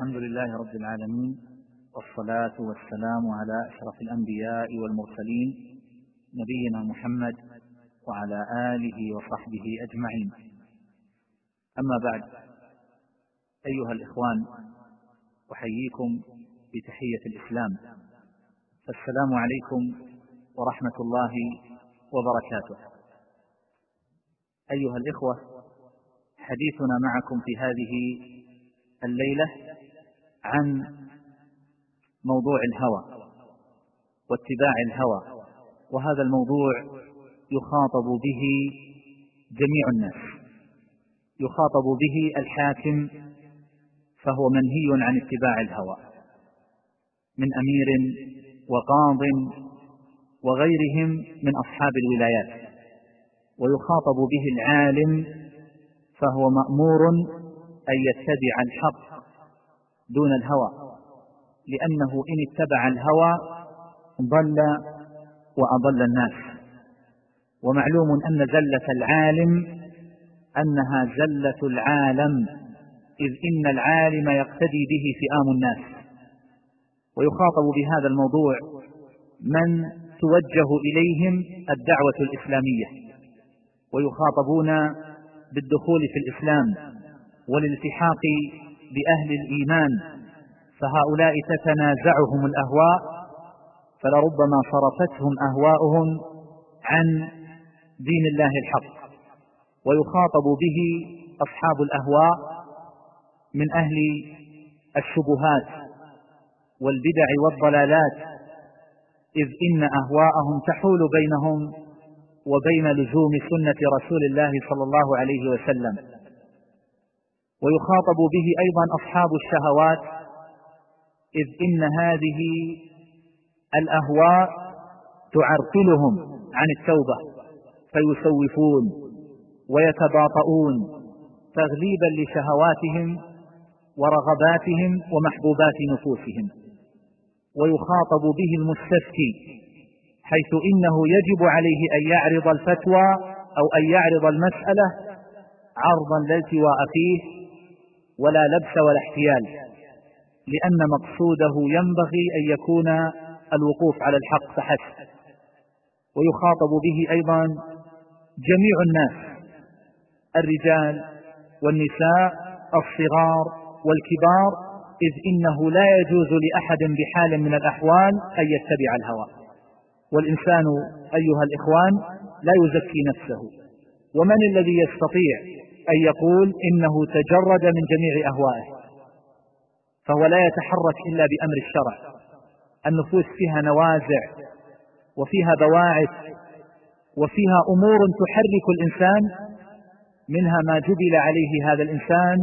الحمد لله رب العالمين، والصلاة والسلام على أشرف الأنبياء والمرسلين نبينا محمد وعلى آله وصحبه أجمعين. أما بعد، أيها الإخوان، أحييكم بتحية الإسلام، السلام عليكم ورحمة الله وبركاته. أيها الإخوة، حديثنا معكم في هذه الليلة عن موضوع الهوى واتباع الهوى، وهذا الموضوع يخاطب به جميع الناس، يخاطب به الحاكم فهو منهي عن اتباع الهوى من أمير وقاض وغيرهم من أصحاب الولايات، ويخاطب به العالم فهو مأمور أن يتبع الحق دون الهوى، لأنه إن اتبع الهوى ضل وأضل الناس. ومعلوم أن زلة العالم أنها زلة العالم، إذ إن العالم يقتدي به فئام الناس. ويخاطب بهذا الموضوع من توجه إليهم الدعوة الإسلامية، ويخاطبون بالدخول في الإسلام والالتحاق بأهل الإيمان، فهؤلاء تتنازعهم الأهواء، فلربما صرفتهم أهواؤهم عن دين الله الحق. ويخاطب به أصحاب الأهواء من أهل الشبهات والبدع والضلالات، إذ إن أهواءهم تحول بينهم وبين لزوم سنة رسول الله صلى الله عليه وسلم. ويخاطب به أيضا أصحاب الشهوات، إذ إن هذه الأهواء تعرقلهم عن التوبة، فيسوفون ويتباطؤون تغليبا لشهواتهم ورغباتهم ومحبوبات نفوسهم. ويخاطب به المستفتي، حيث إنه يجب عليه أن يعرض الفتوى أو أن يعرض المسألة عرضا لا التواء فيه ولا لبس ولا احتيال، لأن مقصوده ينبغي أن يكون الوقوف على الحق فحسب. ويخاطب به أيضا جميع الناس، الرجال والنساء، الصغار والكبار، إذ إنه لا يجوز لأحد بحال من الأحوال أن يتبع الهوى. والإنسان أيها الإخوان لا يزكي نفسه، ومن الذي يستطيع أن يقول إنه تجرد من جميع أهوائه؟ فهو لا يتحرك إلا بأمر الشرع. النفوس فيها نوازع وفيها بواعث وفيها أمور تحرك الإنسان، منها ما جبل عليه هذا الإنسان،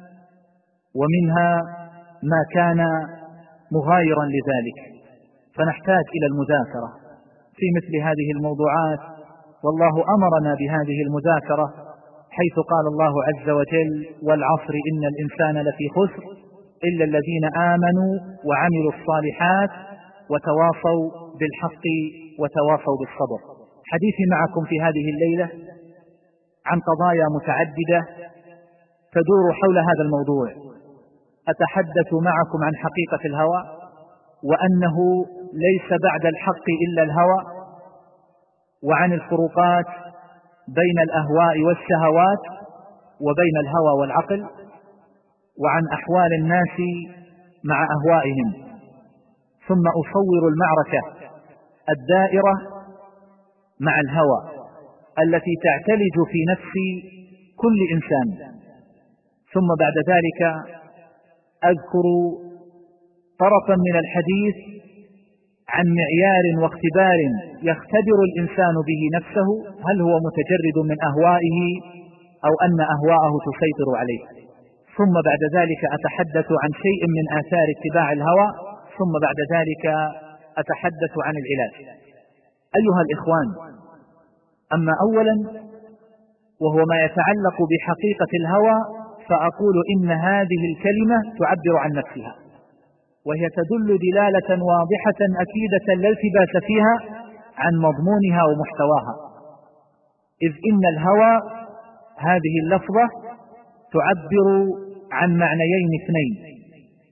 ومنها ما كان مغايرا لذلك. فنحتاج إلى المذاكرة في مثل هذه الموضوعات، والله أمرنا بهذه المذاكرة، حيث قال الله عز وجل: والعصر إن الإنسان لفي خسر إلا الذين آمنوا وعملوا الصالحات وتواصوا بالحق وتواصوا بالصبر. حديثي معكم في هذه الليلة عن قضايا متعددة تدور حول هذا الموضوع. أتحدث معكم عن حقيقة الهوى، وأنه ليس بعد الحق إلا الهوى، وعن الفروقات بين الأهواء والشهوات وبين الهوى والعقل، وعن أحوال الناس مع أهوائهم. ثم أصور المعركة الدائرة مع الهوى التي تعتلج في نفس كل إنسان. ثم بعد ذلك أذكر طرفا من الحديث عن معيار واختبار يختبر الإنسان به نفسه، هل هو متجرد من أهوائه أو أن أهواءه تسيطر عليه. ثم بعد ذلك أتحدث عن شيء من آثار اتباع الهوى، ثم بعد ذلك أتحدث عن العلاج. أيها الإخوان، أما أولا وهو ما يتعلق بحقيقة الهوى، فأقول إن هذه الكلمة تعبر عن نفسها، وهي تدل دلالة واضحة أكيدة لا التباس فيها عن مضمونها ومحتواها، إذ إن الهوى هذه اللفظة تعبر عن معنيين اثنين: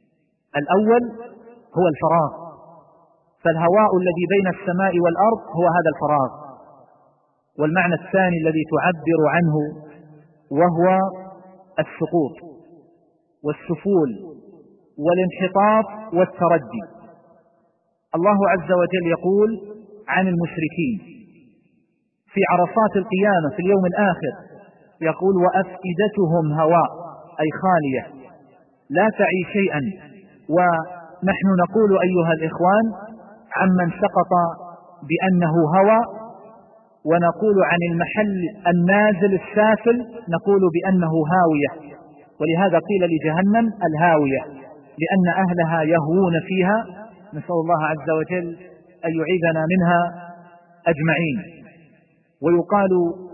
الأول هو الفراغ، فالهواء الذي بين السماء والأرض هو هذا الفراغ. والمعنى الثاني الذي تعبر عنه وهو السقوط والسفول والانحطاط والتردي. الله عز وجل يقول عن المشركين في عرصات القيامة في اليوم الآخر، يقول وأفئدتهم هواء، أي خالية لا تعي شيئا. ونحن نقول أيها الإخوان عمن سقط بأنه هوى، ونقول عن المحل النازل السافل نقول بأنه هاوية، ولهذا قيل لجهنم الهاوية لأن أهلها يهوون فيها، نسأل الله عز وجل أن يعيذنا منها أجمعين. ويقال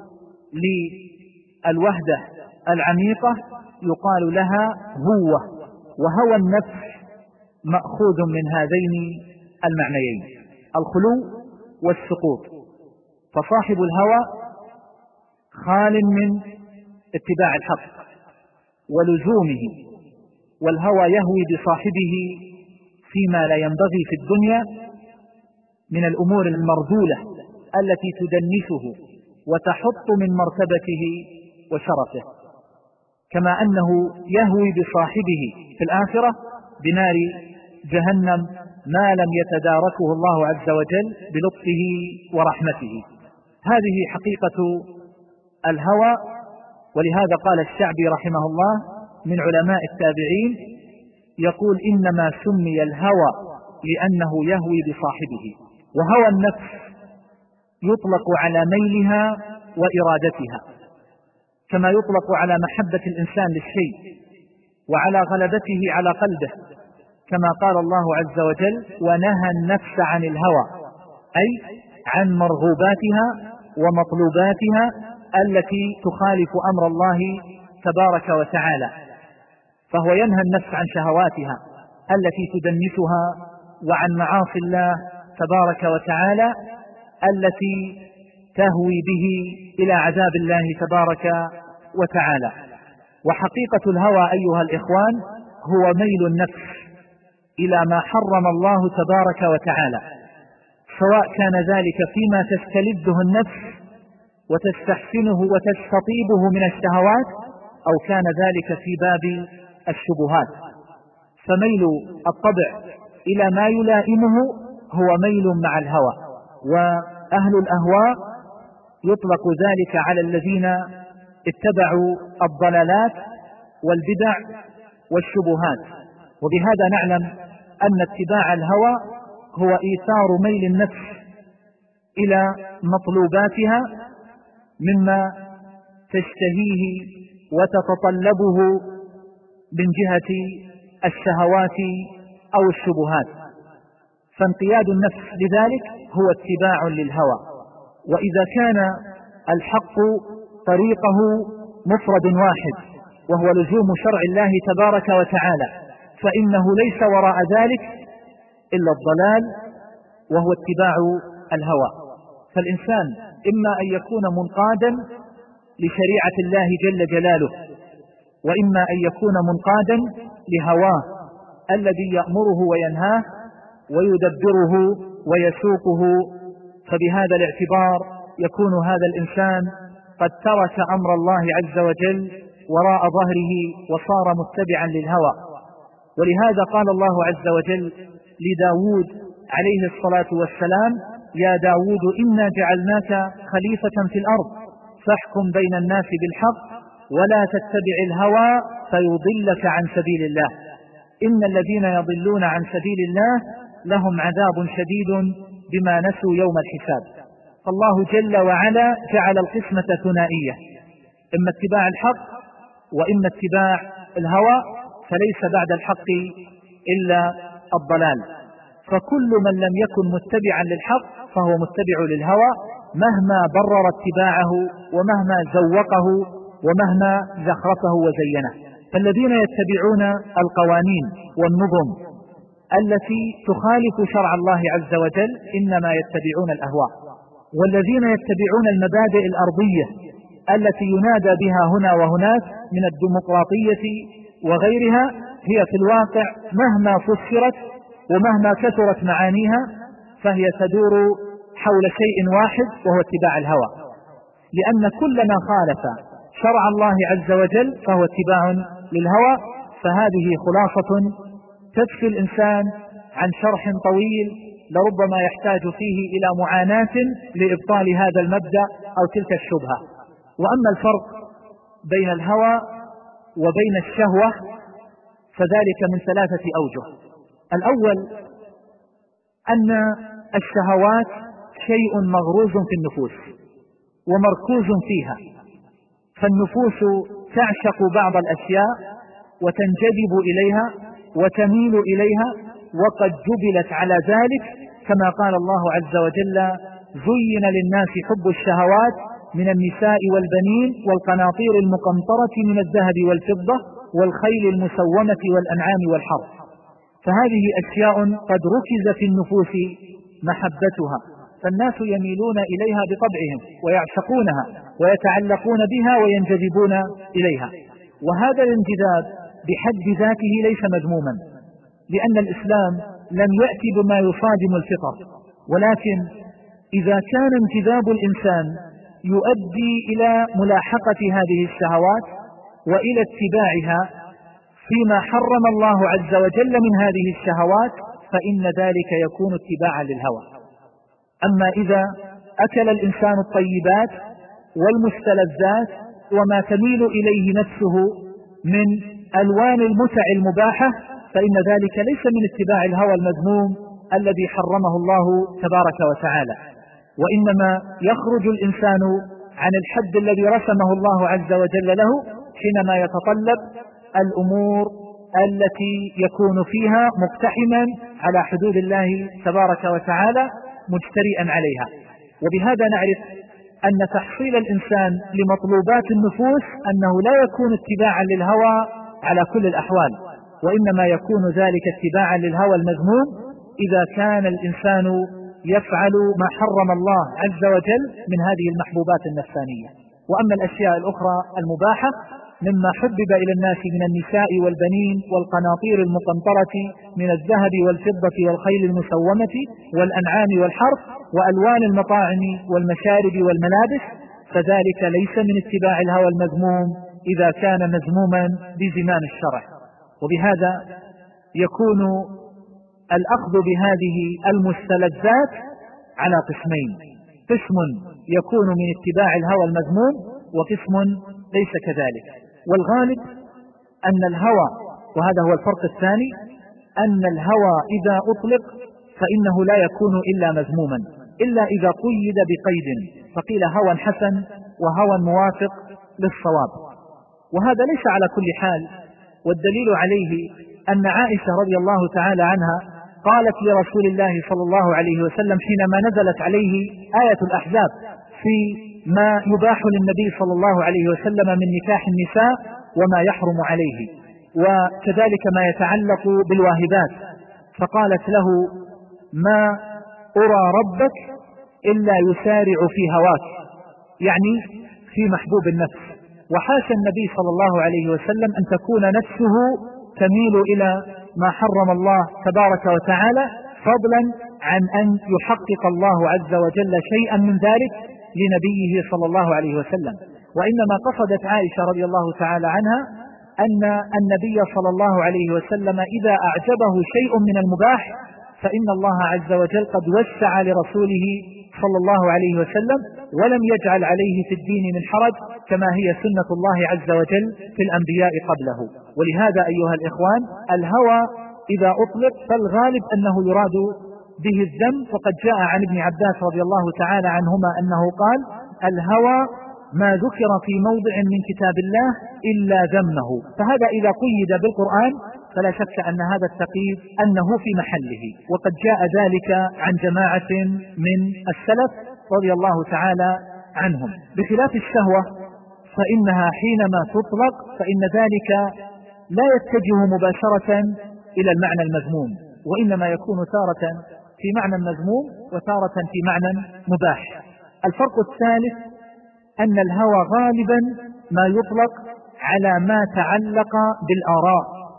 للوهدة العميقة يقال لها هوة، وهوى النفس مأخوذ من هذين المعنيين الخلو والسقوط. فصاحب الهوى خال من اتباع الحق ولزومه، والهوى يهوي بصاحبه فيما لا ينبغي في الدنيا من الأمور المرذولة التي تدنسه وتحط من مرتبته وشرفه، كما أنه يهوي بصاحبه في الآخرة بنار جهنم ما لم يتداركه الله عز وجل بلطفه ورحمته. هذه حقيقة الهوى. ولهذا قال الشعبي رحمه الله من علماء التابعين يقول إنما سمي الهوى لأنه يهوي بصاحبه. وهوى النفس يطلق على ميلها وإرادتها، كما يطلق على محبة الإنسان للشيء وعلى غلبته على قلبه، كما قال الله عز وجل ونهى النفس عن الهوى، أي عن مرغوباتها ومطلوباتها التي تخالف أمر الله تبارك وتعالى. فهو ينهى النفس عن شهواتها التي تدنسها وعن معاصي الله تبارك وتعالى التي تهوي به إلى عذاب الله تبارك وتعالى. وحقيقة الهوى أيها الإخوان هو ميل النفس إلى ما حرم الله تبارك وتعالى، سواء كان ذلك فيما تستلذه النفس وتستحسنه وتستطيبه من الشهوات، أو كان ذلك في باب الشبهات. فميل الطبع إلى ما يلائمه هو ميل مع الهوى، وأهل الأهواء يطلق ذلك على الذين اتبعوا الضلالات والبدع والشبهات. وبهذا نعلم أن اتباع الهوى هو إيثار ميل النفس إلى مطلوباتها مما تشتهيه وتتطلبه من جهة الشهوات أو الشبهات، فانقياد النفس لذلك هو اتباع للهوى. وإذا كان الحق طريقه مفرد واحد وهو لزوم شرع الله تبارك وتعالى، فإنه ليس وراء ذلك إلا الضلال وهو اتباع الهوى. فالإنسان إما أن يكون منقادا لشريعة الله جل جلاله، وإما أن يكون منقادا لهواه الذي يأمره وينهاه ويدبره ويسوقه. فبهذا الاعتبار يكون هذا الإنسان قد ترك أمر الله عز وجل وراء ظهره وصار متبعا للهوى. ولهذا قال الله عز وجل لداود عليه الصلاة والسلام يا داود إنا جعلناك خليفة في الأرض فاحكم بين الناس بالحق ولا تتبع الهوى فيضلك عن سبيل الله إن الذين يضلون عن سبيل الله لهم عذاب شديد بما نسوا يوم الحساب. فالله جل وعلا جعل القسمة ثنائية، إما اتباع الحق وإما اتباع الهوى، فليس بعد الحق إلا الضلال. فكل من لم يكن متبعا للحق فهو متبع للهوى مهما برر اتباعه ومهما زوقه ومهما زخرفه وزينه. فالذين يتبعون القوانين والنظم التي تخالف شرع الله عز وجل إنما يتبعون الأهواء، والذين يتبعون المبادئ الأرضية التي ينادى بها هنا وهناك من الديمقراطية وغيرها هي في الواقع مهما فسرت ومهما كثرت معانيها فهي تدور حول شيء واحد وهو اتباع الهوى، لأن كل ما خالف شرع الله عز وجل فهو اتباع للهوى. فهذه خلاصة تكفي الإنسان عن شرح طويل لربما يحتاج فيه إلى معاناة لإبطال هذا المبدأ أو تلك الشبهة. وأما الفرق بين الهوى وبين الشهوة فذلك من 3 أوجه. الأول أن الشهوات شيء مغروز في النفوس ومركوز فيها، فالنفوس تعشق بعض الأشياء وتنجذب إليها وتميل إليها، وقد جبلت على ذلك، كما قال الله عز وجل: زين للناس حب الشهوات من النساء والبنين والقناطير المقنطرة من الذهب والفضة والخيل المسومة والأنعام والحرث. فهذه أشياء قد ركز في النفوس محبتها، فالناس يميلون إليها بطبعهم ويعشقونها ويتعلقون بها وينجذبون إليها. وهذا الانجذاب بحد ذاته ليس مذموما، لأن الإسلام لم يأتي بما يصادم الفطر، ولكن إذا كان انجذاب الإنسان يؤدي إلى ملاحقة هذه الشهوات وإلى اتباعها فيما حرم الله عز وجل من هذه الشهوات فإن ذلك يكون اتباعا للهوى. أما إذا أكل الإنسان الطيبات والمستلذات وما تميل إليه نفسه من ألوان المتع المباحة فإن ذلك ليس من اتباع الهوى المذموم الذي حرمه الله تبارك وتعالى، وإنما يخرج الإنسان عن الحد الذي رسمه الله عز وجل له حينما يتطلب الأمور التي يكون فيها مقتحما على حدود الله تبارك وتعالى مجترئا عليها. وبهذا نعرف أن تحصيل الإنسان لمطلوبات النفوس أنه لا يكون اتباعا للهوى على كل الأحوال، وإنما يكون ذلك اتباعا للهوى المذموم إذا كان الإنسان يفعل ما حرم الله عز وجل من هذه المحبوبات النفسانية. وأما الأشياء الأخرى المباحة مما حبب إلى الناس من النساء والبنين والقناطير المقنطرة من الذهب والفضة والخيل المسومة والأنعام والحرث وألوان المطاعم والمشارب والملابس فذلك ليس من اتباع الهوى المذموم إذا كان مذموما بزمام الشرع. وبهذا يكون الأخذ بهذه المستلذات على قسمين: قسم يكون من اتباع الهوى المذموم وقسم ليس كذلك. والغالب أن الهوى، وهذا هو الفرق الثاني، أن الهوى إذا أطلق فإنه لا يكون إلا مذموما إلا إذا قيد بقيد، فقيل هوى حسن وهوى موافق للصواب، وهذا ليس على كل حال. والدليل عليه أن عائشة رضي الله تعالى عنها قالت لرسول الله صلى الله عليه وسلم حينما نزلت عليه آية الأحزاب في ما يباح للنبي صلى الله عليه وسلم من نكاح النساء وما يحرم عليه، وكذلك ما يتعلق بالواهبات، فقالت له: ما أرى ربك إلا يسارع في هواك، يعني في محبوب النفس. وحاشا النبي صلى الله عليه وسلم أن تكون نفسه تميل إلى ما حرم الله تبارك وتعالى، فضلا عن أن يحقق الله عز وجل شيئا من ذلك لنبيه صلى الله عليه وسلم. وإنما قصدت عائشة رضي الله تعالى عنها أن النبي صلى الله عليه وسلم إذا أعجبه شيء من المباح فإن الله عز وجل قد وسع لرسوله صلى الله عليه وسلم ولم يجعل عليه في الدين من حرج، كما هي سنة الله عز وجل في الأنبياء قبله. ولهذا أيها الإخوان الهوى إذا أطلق فالغالب أنه يراد به الذم، وقد جاء عن ابن عباس رضي الله تعالى عنهما أنه قال: الهوى ما ذكر في موضع من كتاب الله إلا ذمه. فهذا إذا قيد بالقرآن فلا شك أن هذا التقييد أنه في محله، وقد جاء ذلك عن جماعة من السلف رضي الله تعالى عنهم. بخلاف الشهوة فإنها حينما تطلق فإن ذلك لا يتجه مباشرة إلى المعنى المذموم، وإنما يكون تارة في معنى مذموم وتارة في معنى مباح. الفرق الثالث أن الهوى غالبا ما يطلق على ما تعلق بالآراء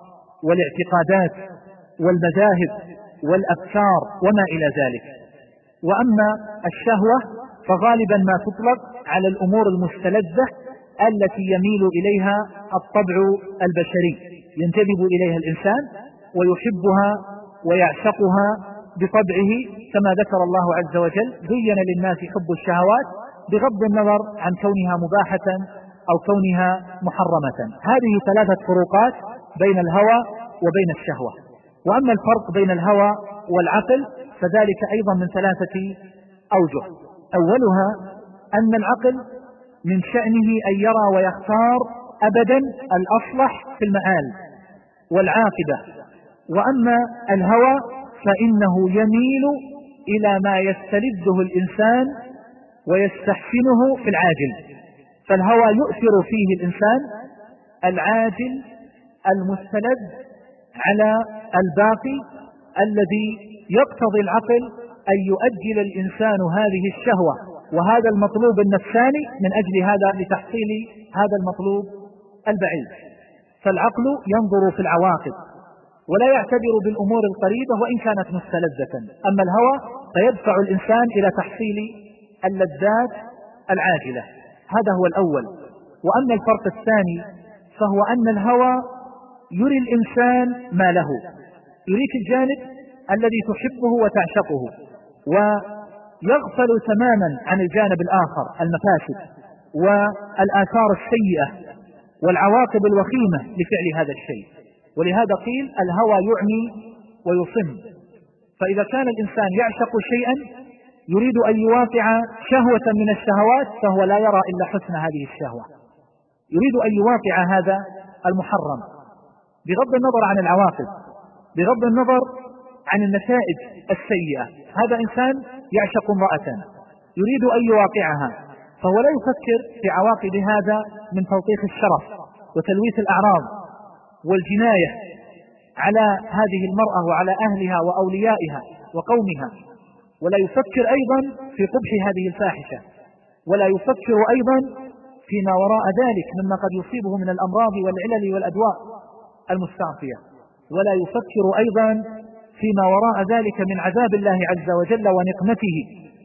والاعتقادات والمذاهب والأفكار وما إلى ذلك. وأما الشهوة فغالبا ما تطلق على الأمور المستلذة التي يميل إليها الطبع البشري، ينجذب إليها الإنسان ويحبها ويعشقها بطبعه، كما ذكر الله عز وجل: زين للناس حب الشهوات بغض النظر عن كونها مباحة أو كونها محرمة. هذه ثلاثة فروقات بين الهوى وبين الشهوة. وأما الفرق بين الهوى والعقل فذلك أيضا من ثلاثة أوجه. أولها أن العقل من شأنه أن يرى ويختار أبدا الأصلح في المآل والعاقبة، وأما الهوى فإنه يميل إلى ما يستلذه الإنسان ويستحسنه في العاجل. فالهوى يؤثر فيه الإنسان العاجل المستلذ على الباقي، الذي يقتضي العقل أن يؤجل الإنسان هذه الشهوة وهذا المطلوب النفساني من أجل هذا لتحصيل هذا المطلوب البعيد. فالعقل ينظر في العواقب ولا يعتبر بالأمور القريبة وإن كانت مستلذة، أما الهوى فيدفع الإنسان إلى تحصيل اللذات العاجلة. هذا هو الأول. وأما الفرق الثاني فهو أن الهوى يري الإنسان ما له، يريك الجانب الذي تحبه وتعشقه، ويغفل تماما عن الجانب الآخر، المفاسد والآثار السيئة والعواقب الوخيمة لفعل هذا الشيء. ولهذا قيل: الهوى يعمي ويصم. فإذا كان الإنسان يعشق شيئا يريد أن يواقع شهوة من الشهوات فهو لا يرى إلا حسن هذه الشهوة، يريد أن يواقع هذا المحرم بغض النظر عن العواقب، بغض النظر عن النتائج السيئة. هذا إنسان يعشق امرأة يريد أن يواقعها، فهو لا يفكر في عواقب هذا من توطيخ الشرف وتلويث الأعراض والجناية على هذه المرأة وعلى أهلها وأوليائها وقومها، ولا يفكر أيضا في قبح هذه الفاحشة، ولا يفكر أيضا فيما وراء ذلك مما قد يصيبه من الأمراض والعلل والأدواء المستعصية، ولا يفكر أيضا فيما وراء ذلك من عذاب الله عز وجل ونقمته،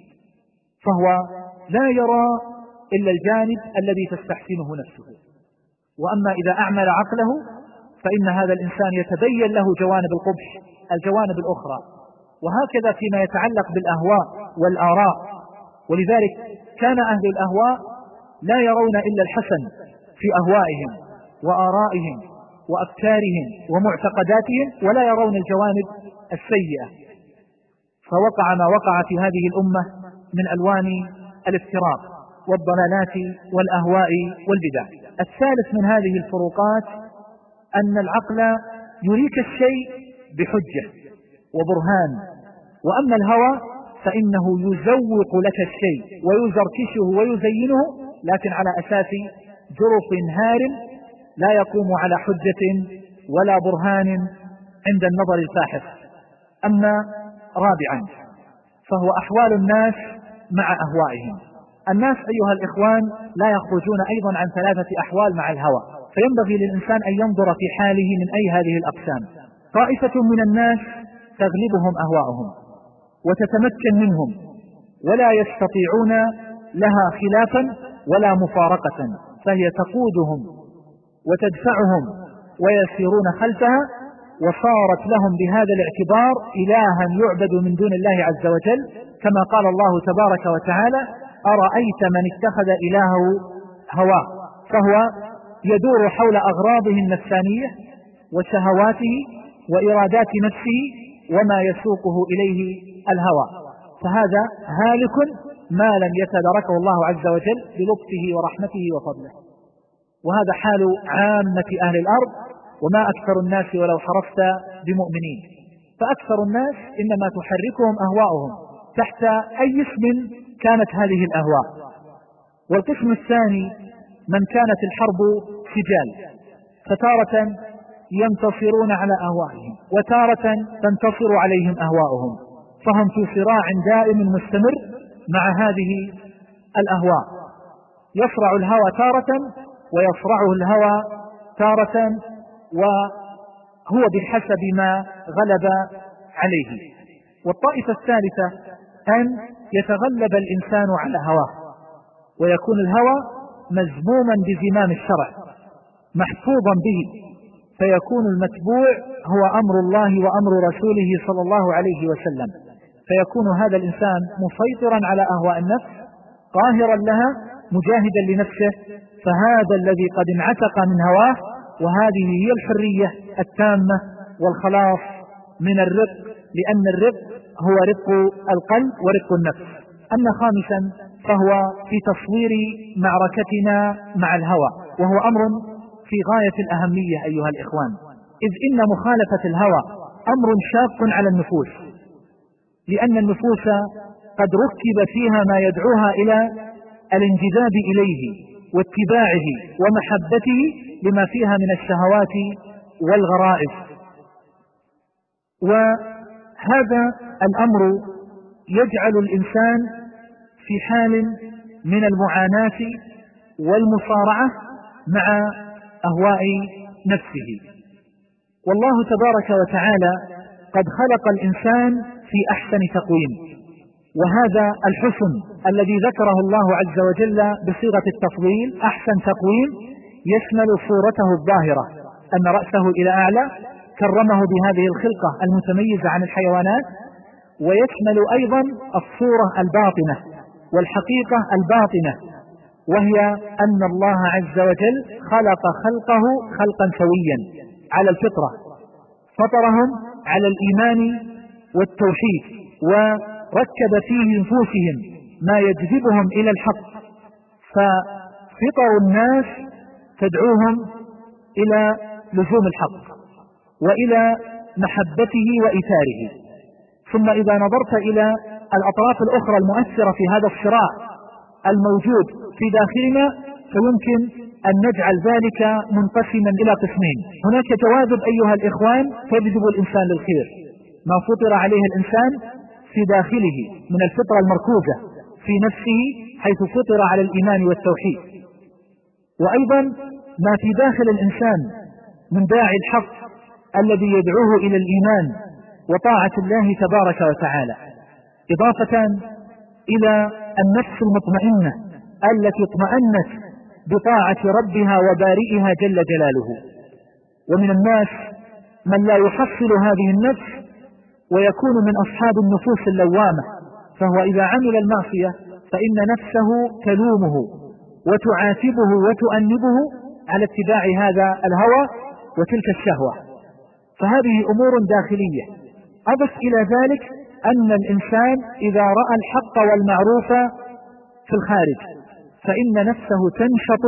فهو لا يرى إلا الجانب الذي تستحسنه نفسه. وأما إذا أعمل عقله فإن هذا الإنسان يتبين له جوانب القبح، الجوانب الأخرى. وهكذا فيما يتعلق بالأهواء والآراء. ولذلك كان أهل الأهواء لا يرون إلا الحسن في أهوائهم وآرائهم وأفكارهم ومعتقداتهم، ولا يرون الجوانب السيئة. فوقع ما وقع في هذه الأمة من ألوان الافتراق والضلالات والأهواء والبدع. الثالث من هذه الفروقات أن العقل يريك الشيء بحجة وبرهان، وأما الهوى فإنه يزوق لك الشيء ويزركشه ويزينه، لكن على أساس جرف هارم لا يقوم على حجة ولا برهان عند النظر الفاحص. أما رابعا فهو أحوال الناس مع أهوائهم. الناس أيها الإخوان لا يخرجون أيضا عن ثلاثة أحوال مع الهوى، فينبغي للإنسان أن ينظر في حاله من أي هذه الأقسام. طائفة من الناس تغلبهم أهواءهم وتتمكن منهم ولا يستطيعون لها خلافا ولا مفارقة، فهي تقودهم وتدفعهم ويسيرون خلفها، وصارت لهم بهذا الاعتبار إلها يعبد من دون الله عز وجل، كما قال الله تبارك وتعالى: أرأيت من اتخذ إلهه هواه، فهو يدور حول أغراضه النفسانية وشهواته وإرادات نفسه وما يسوقه إليه الهوى، فهذا هالك ما لم يتداركه الله عز وجل بلطفه ورحمته وفضله. وهذا حال عامة أهل الأرض، وما أكثر الناس ولو حرصت بمؤمنين، فأكثر الناس إنما تحركهم أهواؤهم تحت أي اسم كانت هذه الأهواء. والقسم الثاني من كانت الحرب سجال، فتارة ينتصرون على أهوائهم وتارة تنتصر عليهم أهواؤهم، فهم في صراع دائم مستمر مع هذه الأهواء، يصرع الهوى تارة ويصرعه الهوى تارة، هو بحسب ما غلب عليه. والطائفة الثالثة أن يتغلب الإنسان على هواه، ويكون الهوى مزموما بزمام الشرع محفوظا به، فيكون المتبوع هو أمر الله وأمر رسوله صلى الله عليه وسلم، فيكون هذا الإنسان مسيطرا على أهواء النفس، قاهرا لها، مجاهدا لنفسه، فهذا الذي قد انعتق من هواه، وهذه هي الحرية التامة والخلاص من الرق، لأن الرق هو رق القلب ورق النفس. أما خامسا فهو في تصوير معركتنا مع الهوى، وهو أمر في غاية الأهمية أيها الإخوان، إذ إن مخالفة الهوى أمر شاق على النفوس، لأن النفوس قد ركب فيها ما يدعوها إلى الانجذاب إليه واتباعه ومحبته لما فيها من الشهوات والغرائز. وهذا الأمر يجعل الإنسان في حال من المعاناة والمصارعة مع أهواء نفسه. والله تبارك وتعالى قد خلق الإنسان في أحسن تقويم، وهذا الحسن الذي ذكره الله عز وجل بصيغة التفضيل أحسن تقويم يشمل صورته الظاهرة، أن رأسه إلى أعلى كرمه بهذه الخلقة المتميزة عن الحيوانات، ويشمل أيضا الصورة الباطنة والحقيقة الباطنة، وهي أن الله عز وجل خلق خلقه خلقا سويا على الفطرة، فطرهم على الإيمان والتوحيد، وركب في نفوسهم ما يجذبهم إلى الحق، ففطر الناس تدعوهم إلى لزوم الحق وإلى محبته وإيثاره. ثم إذا نظرت إلى الأطراف الأخرى المؤثرة في هذا الصراع الموجود في داخلنا، فيمكن أن نجعل ذلك منقسما إلى قسمين. هناك جواذب أيها الإخوان تجذب الإنسان للخير، ما فطر عليه الإنسان في داخله من الفطرة المركوزة في نفسه حيث فطر على الإيمان والتوحيد، وأيضا ما في داخل الإنسان من داعي الحق الذي يدعوه إلى الإيمان وطاعة الله تبارك وتعالى، إضافة إلى النفس المطمئنة التي اطمأنت بطاعة ربها وبارئها جل جلاله. ومن الناس من لا يحصل هذه النفس ويكون من أصحاب النفوس اللوامة، فهو إذا عمل المعصية فإن نفسه تلومه وتعاتبه وتؤنبه على اتباع هذا الهوى وتلك الشهوة، فهذه أمور داخلية. أضف إلى ذلك أن الإنسان إذا رأى الحق والمعروف في الخارج فإن نفسه تنشط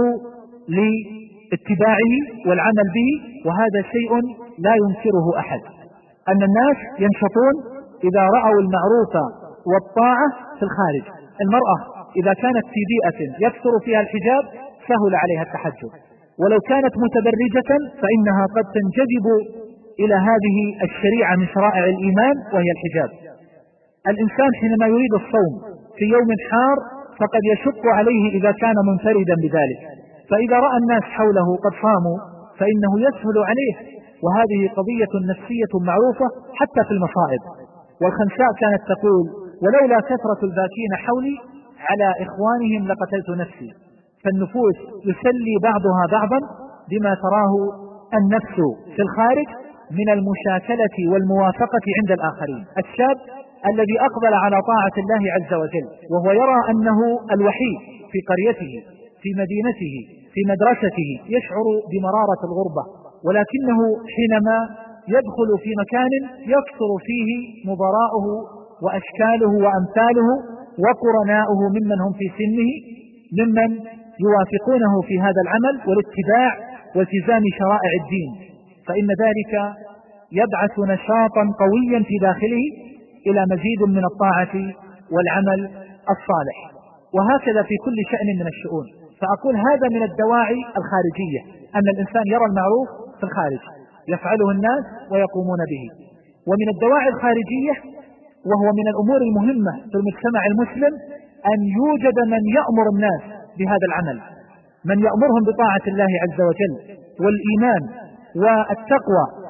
لاتباعه والعمل به، وهذا شيء لا ينكره أحد، أن الناس ينشطون إذا رأوا المعروف والطاعة في الخارج. المرأة إذا كانت في بيئة يكثر فيها الحجاب سهل عليها التحجب، ولو كانت متبرجة فإنها قد تنجذب إلى هذه الشريعة من شرائع الإيمان وهي الحجاب. الإنسان حينما يريد الصوم في يوم حار فقد يشق عليه إذا كان منفردا بذلك، فإذا رأى الناس حوله قد صاموا فإنه يسهل عليه، وهذه قضية نفسية معروفة حتى في المصائب. والخنساء كانت تقول: ولولا كثرة الباكين حولي على إخوانهم لقتلت نفسي. فالنفوس يسلي بعضها بعضا بما تراه النفس في الخارج من المشاكلة والموافقة عند الآخرين. الشاب الذي أقبل على طاعة الله عز وجل وهو يرى أنه الوحيد في قريته في مدينته في مدرسته يشعر بمرارة الغربة، ولكنه حينما يدخل في مكان يكثر فيه مضراؤه وأشكاله وأمثاله وقرناؤه ممن هم في سنه ممن يوافقونه في هذا العمل والاتباع والتزام شرائع الدين، فإن ذلك يبعث نشاطا قويا في داخله إلى مزيد من الطاعة والعمل الصالح. وهكذا في كل شأن من الشؤون. فأقول هذا من الدواعي الخارجية، أن الإنسان يرى المعروف في الخارج يفعله الناس ويقومون به. ومن الدواعي الخارجية وهو من الأمور المهمة في المجتمع المسلم أن يوجد من يأمر الناس بهذا العمل، من يأمرهم بطاعة الله عز وجل والإيمان والتقوى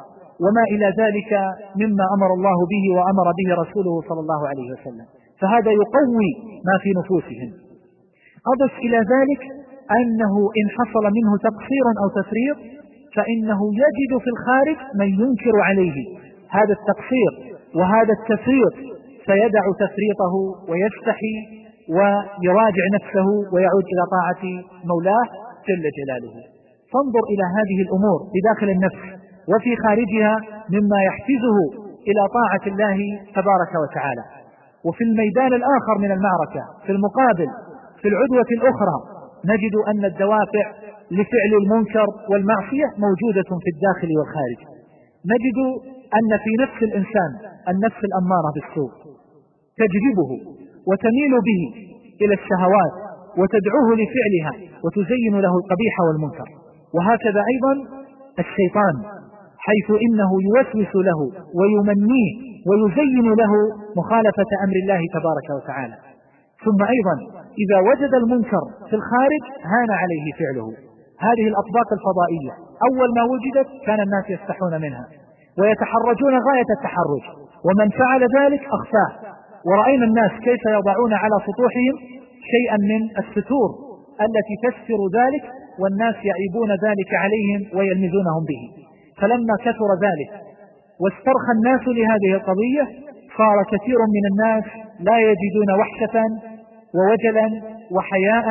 وما إلى ذلك مما أمر الله به وأمر به رسوله صلى الله عليه وسلم، فهذا يقوي ما في نفوسهم. أضف إلى ذلك أنه إن حصل منه تقصير أو تفريط فإنه يجد في الخارج من ينكر عليه هذا التقصير وهذا التفريط، فيدع تفريطه ويستحي ويراجع نفسه ويعود إلى طاعة مولاه جل جلاله. فانظر إلى هذه الأمور بداخل النفس وفي خارجها مما يحفزه إلى طاعة الله تبارك وتعالى. وفي الميدان الآخر من المعركة في المقابل في العدوة الأخرى نجد أن الدوافع لفعل المنكر والمعصية موجودة في الداخل والخارج. نجد أن في نفس الإنسان النفس الأمارة بالسوء تجذبه وتميل به إلى الشهوات وتدعوه لفعلها وتزين له القبيح والمنكر. وهكذا أيضا الشيطان، حيث إنه يوسوس له ويمنيه ويزين له مخالفة أمر الله تبارك وتعالى. ثم أيضا إذا وجد المنكر في الخارج هان عليه فعله. هذه الأطباق الفضائية أول ما وجدت كان الناس يستحون منها ويتحرجون غاية التحرج، ومن فعل ذلك أخفاه، ورأينا الناس كيف يضعون على سطوحهم شيئا من الستور التي تستر ذلك، والناس يعيبون ذلك عليهم ويلمزونهم به. فلما كثر ذلك واسترخى الناس لهذه القضية صار كثير من الناس لا يجدون وحشة ووجلا وحياء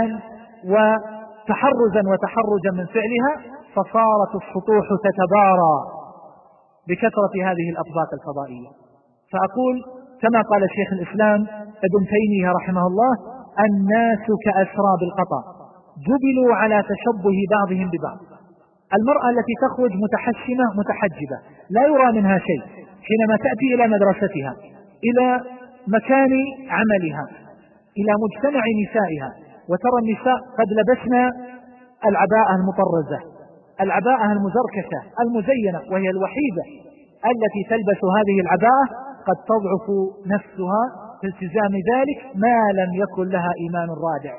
وتحرجا من فعلها، فصارت السطوح تتبارى بكثرة هذه الأطباق الفضائية. فأقول كما قال شيخ الإسلام ابن تيمية رحمه الله: الناس كأسراب القطا جبلوا على تشبه بعضهم ببعض. المرأة التي تخرج متحشمة متحجبة لا يرى منها شيء حينما تأتي إلى مدرستها، إلى مكان عملها، إلى مجتمع نسائها، وترى النساء قد لبسنا العباءة المطرزة، العباءة المزركشة المزينة، وهي الوحيدة التي تلبس هذه العباءة قد تضعف نفسها في التزام ذلك ما لم يكن لها إيمان رادع.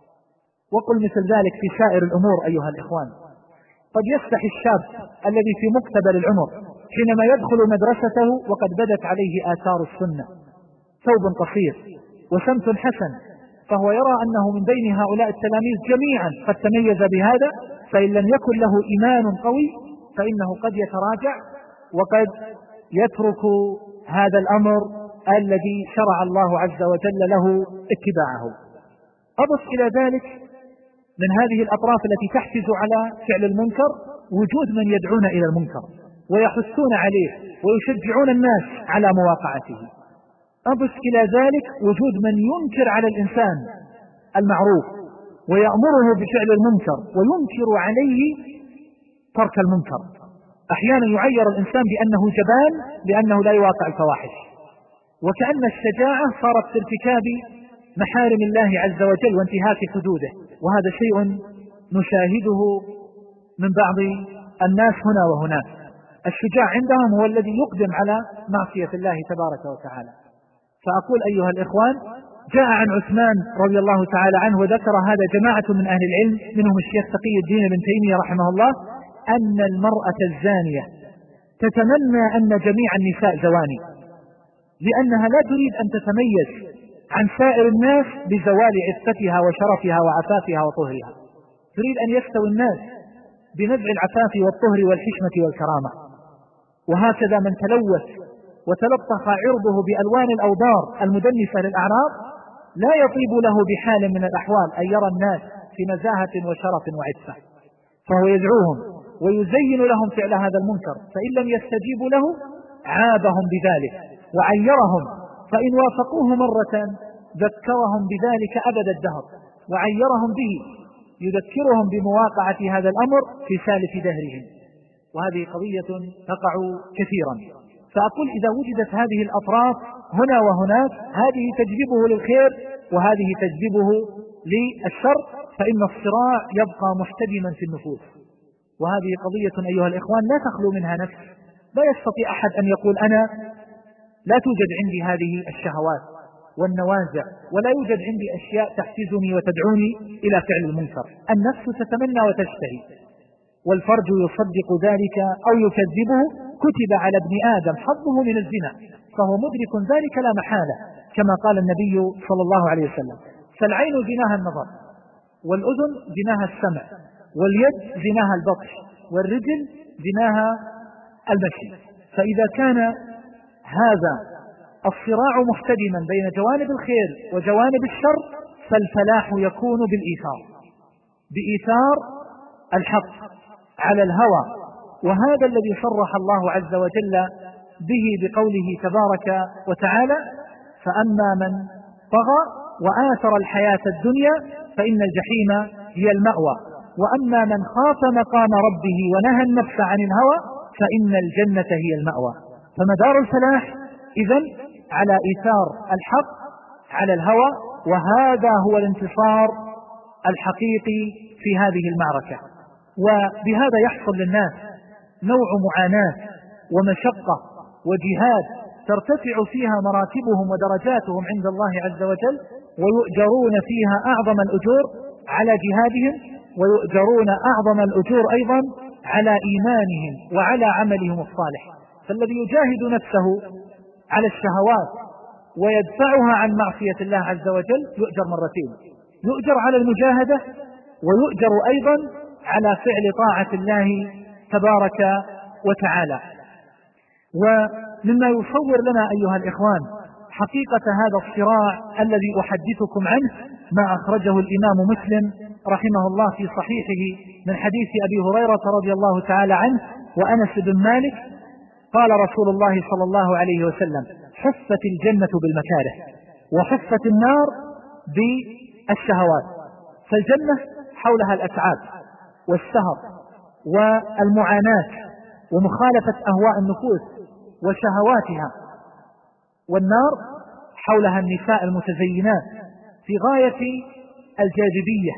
وقل مثل ذلك في سائر الأمور أيها الإخوان. قد يستحي الشاب الذي في مقتبل العمر حينما يدخل مدرسته وقد بدت عليه آثار السنة، ثوب قصير وسمت حسن، فهو يرى أنه من بين هؤلاء التلاميذ جميعا قد تميز بهذا، فإن لم يكن له إيمان قوي فإنه قد يتراجع وقد يترك هذا الأمر الذي شرع الله عز وجل له اتباعه. أضف إلى ذلك من هذه الأطراف التي تحفز على فعل المنكر وجود من يدعون إلى المنكر ويحثون عليه ويشجعون الناس على مواقعته. أضف إلى ذلك وجود من ينكر على الإنسان المعروف ويأمره بفعل المنكر وينكر عليه ترك المنكر. أحيانا يعير الإنسان بأنه جبان لأنه لا يواقع الفواحش، وكأن الشجاعة صارت في ارتكاب محارم الله عز وجل وانتهاك حدوده، وهذا شيء نشاهده من بعض الناس هنا وهناك. الشجاع عندهم هو الذي يقدم على معصية الله تبارك وتعالى. فأقول أيها الإخوان، جاء عن عثمان رضي الله تعالى عنه وذكر هذا جماعة من أهل العلم منهم الشيخ تقي الدين بن تيمية رحمه الله، أن المرأة الزانية تتمنى أن جميع النساء زواني، لأنها لا تريد أن تتميز عن سائر الناس بزوال عفتها وشرفها وعفافها وطهرها، تريد أن يستوي الناس بنزع العفاف والطهر والحشمة والكرامة. وهكذا من تلوث وتلطخ عرضه بألوان الأوضار المدنسة للأعراض لا يطيب له بحال من الأحوال أن يرى الناس في نزاهة وشرف وعفة، فهو يدعوهم ويزين لهم فعل هذا المنكر، فإن لم يستجيبوا له عابهم بذلك وعيرهم، فإن وافقوه مرة ذكرهم بذلك أبد الدهر وعيرهم به، يذكرهم بمواقعة هذا الأمر في سالف دهرهم. وهذه قضية تقع كثيرا. فأقول إذا وجدت هذه الأطراف هنا وهناك، هذه تجذبه للخير وهذه تجذبه للشر، فإن الصراع يبقى محتدما في النفوس. وهذه قضية أيها الإخوان لا تخلو منها نفس. لا يستطيع أحد أن يقول أنا لا توجد عندي هذه الشهوات والنوازع ولا يوجد عندي أشياء تحفزني وتدعوني إلى فعل المنكر. النفس تتمنى وتشتهي، والفرج يصدق ذلك أو يكذبه، كتب على ابن آدم حظه من الزنا فهو مدرك ذلك لا محالة، كما قال النبي صلى الله عليه وسلم: فالعين زناها النظر، والأذن زناها السمع، واليد زناها البطش، والرجل زناها المشي. فإذا كان هذا الصراع محتدما بين جوانب الخير وجوانب الشر فالفلاح يكون بإيثار الحق على الهوى، وهذا الذي صرح الله عز وجل به بقوله تبارك وتعالى: فأما من طغى وآثر الحياة الدنيا فإن الجحيم هي المأوى، وأما من خاف مقام ربه ونهى النفس عن الهوى فإن الجنة هي المأوى. فمدار الفلاح إذن على إيثار الحق على الهوى، وهذا هو الانتصار الحقيقي في هذه المعركة. وبهذا يحصل للناس نوع معاناة ومشقة وجهاد ترتفع فيها مراتبهم ودرجاتهم عند الله عز وجل، ويؤجرون فيها أعظم الأجور على جهادهم، ويؤجرون أعظم الأجور أيضا على إيمانهم وعلى عملهم الصالح. فالذي يجاهد نفسه على الشهوات ويدفعها عن معصية الله عز وجل يؤجر مرتين: يؤجر على المجاهدة، ويؤجر أيضا على فعل طاعة الله تبارك وتعالى. ومما يصور لنا أيها الإخوان حقيقة هذا الصراع الذي أحدثكم عنه ما أخرجه الإمام مسلم رحمه الله في صحيحه من حديث أبي هريرة رضي الله تعالى عنه وأنس بن مالك قال رسول الله صلى الله عليه وسلم: حفت الجنة بالمكاره وحفت النار بالشهوات. فالجنة حولها الأتعاب والسهر والمعاناة ومخالفة أهواء النفوس وشهواتها، والنار حولها النساء المتزينات في غاية الجاذبية،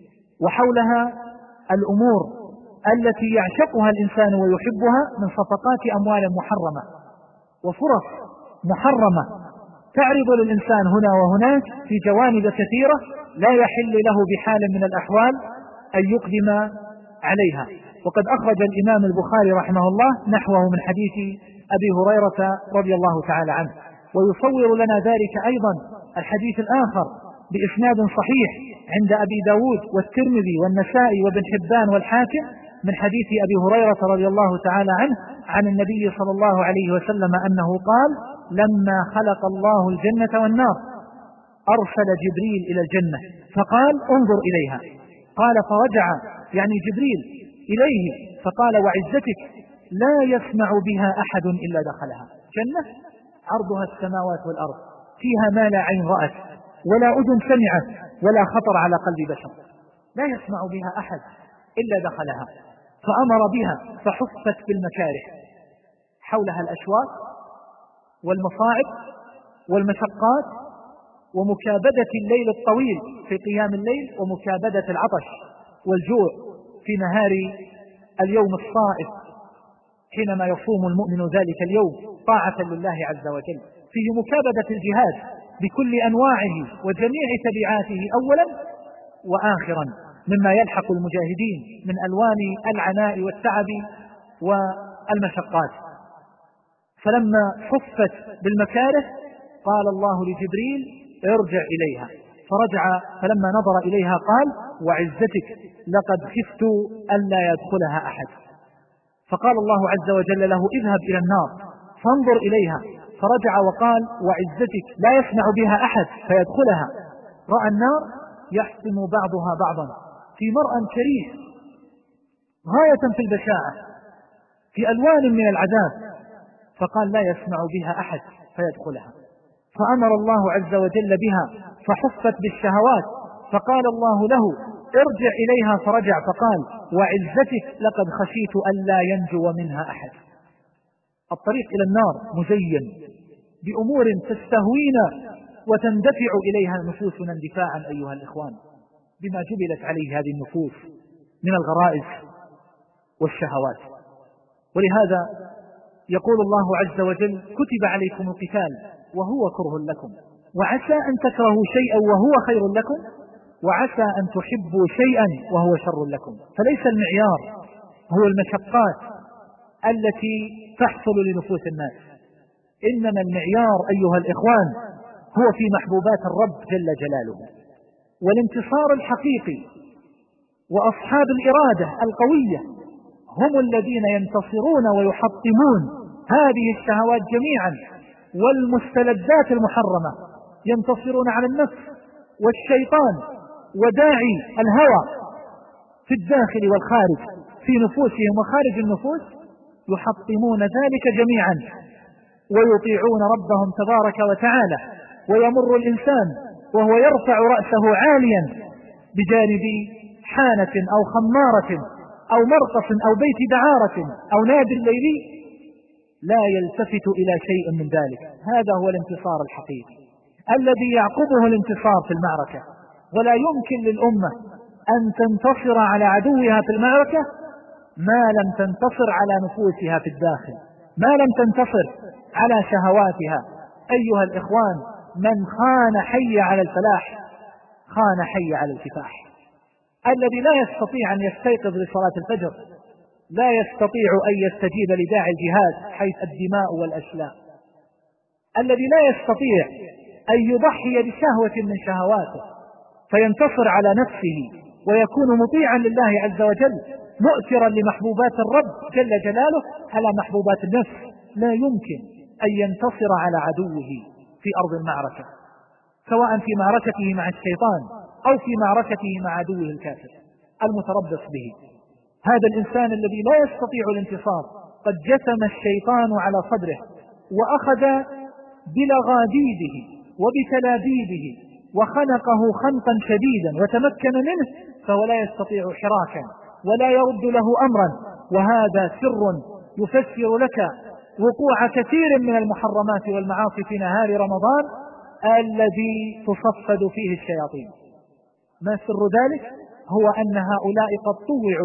وحولها الأمور التي يعشقها الإنسان ويحبها من صفقات أموال محرمة وفرص محرمة تعرض للإنسان هنا وهناك في جوانب كثيرة لا يحل له بحال من الأحوال أن يقدم عليها. وقد أخرج الإمام البخاري رحمه الله نحوه من حديث أبي هريرة رضي الله تعالى عنه. ويصور لنا ذلك أيضا الحديث الآخر بإسناد صحيح عند أبي داود والترمذي والنسائي وابن حبان والحاكم من حديث أبي هريرة رضي الله تعالى عنه عن النبي صلى الله عليه وسلم أنه قال: لما خلق الله الجنة والنار أرسل جبريل إلى الجنة فقال: انظر إليها. قال فرجع يعني جبريل إليه فقال: وعزتك لا يسمع بها أحد إلا دخلها. جنة عرضها السماوات والأرض، فيها ما لا عين رأت ولا أذن سمعت ولا خطر على قلب بشر، لا يسمع بها أحد إلا دخلها. فأمر بها فحفت بالمكاره، حولها الأشواك والمصاعب والمشقات ومكابدة الليل الطويل في قيام الليل، ومكابدة العطش والجوع في نهار اليوم الصائف حينما يصوم المؤمن ذلك اليوم طاعة لله عز وجل. فيه مكابدة الجهاد بكل أنواعه وجميع تبعاته أولا وآخرا مما يلحق المجاهدين من ألوان العناء والتعب والمشقات. فلما حفت بالمكاره قال الله لجبريل: ارجع إليها. فرجع فلما نظر إليها قال: وعزتك لقد خفت ألا يدخلها أحد. فقال الله عز وجل له: اذهب إلى النار فانظر إليها. فرجع وقال: وعزتك لا يسمع بها أحد فيدخلها. رأى النار يحسم بعضها بعضا في مرأى كريه غاية في البشاعة في ألوان من العذاب، فقال: لا يسمع بها أحد فيدخلها. فأمر الله عز وجل بها فحفت بالشهوات، فقال الله له: ارجع إليها. فرجع فقال: وعزتك لقد خشيت ألا ينجو منها أحد. الطريق إلى النار مزين بأمور تستهوين وتندفع إليها نفوسنا اندفاعا أيها الإخوان بما جبلت عليه هذه النفوس من الغرائز والشهوات. ولهذا يقول الله عز وجل: كتب عليكم القتال وهو كره لكم، وعسى أن تكرهوا شيئا وهو خير لكم، وعسى أن تحبوا شيئا وهو شر لكم. فليس المعيار هو المشقات التي تحصل لنفوس الناس. إنما المعيار أيها الإخوان هو في محبوبات الرب جل جلاله، والانتصار الحقيقي وأصحاب الإرادة القوية هم الذين ينتصرون ويحطمون هذه الشهوات جميعا والمستلذات المحرمة، ينتصرون على النفس والشيطان وداعي الهوى في الداخل والخارج، في نفوسهم وخارج النفوس، يحطمون ذلك جميعا ويطيعون ربهم تبارك وتعالى. ويمر الإنسان وهو يرفع رأسه عاليا بجانب حانة أو خمارة أو مرقص أو بيت دعارة أو نادي الليلي لا يلتفت إلى شيء من ذلك. هذا هو الانتصار الحقيقي الذي يعقبه الانتصار في المعركة. ولا يمكن للأمة أن تنتصر على عدوها في المعركة ما لم تنتصر على نفوسها في الداخل، ما لم تنتصر على شهواتها. أيها الإخوان، من خان حي على الفلاح خان حي على الكفاح. الذي لا يستطيع أن يستيقظ لصلاة الفجر لا يستطيع أن يستجيب لداعي الجهاد حيث الدماء والأشلاء. الذي لا يستطيع أن يضحي بشهوة من شهواته فينتصر على نفسه ويكون مطيعا لله عز وجل مؤثرا لمحبوبات الرب جل جلاله على محبوبات النفس، لا يمكن أن ينتصر على عدوه في أرض المعركة، سواء في معركته مع الشيطان أو في معركته مع عدوه الكافر المتربص به. هذا الإنسان الذي لا يستطيع الانتصار قد جثم الشيطان على صدره وأخذ بلغاديده وبتلابيبه وخنقه خنقا شديدا وتمكن منه، فهو لا يستطيع حراكا ولا يرد له أمرا. وهذا سر يفسر لك وقوع كثير من المحرمات والمعاصي في نهار رمضان الذي تصفد فيه الشياطين. ما سر ذلك؟ هو أن هؤلاء قد طوعوا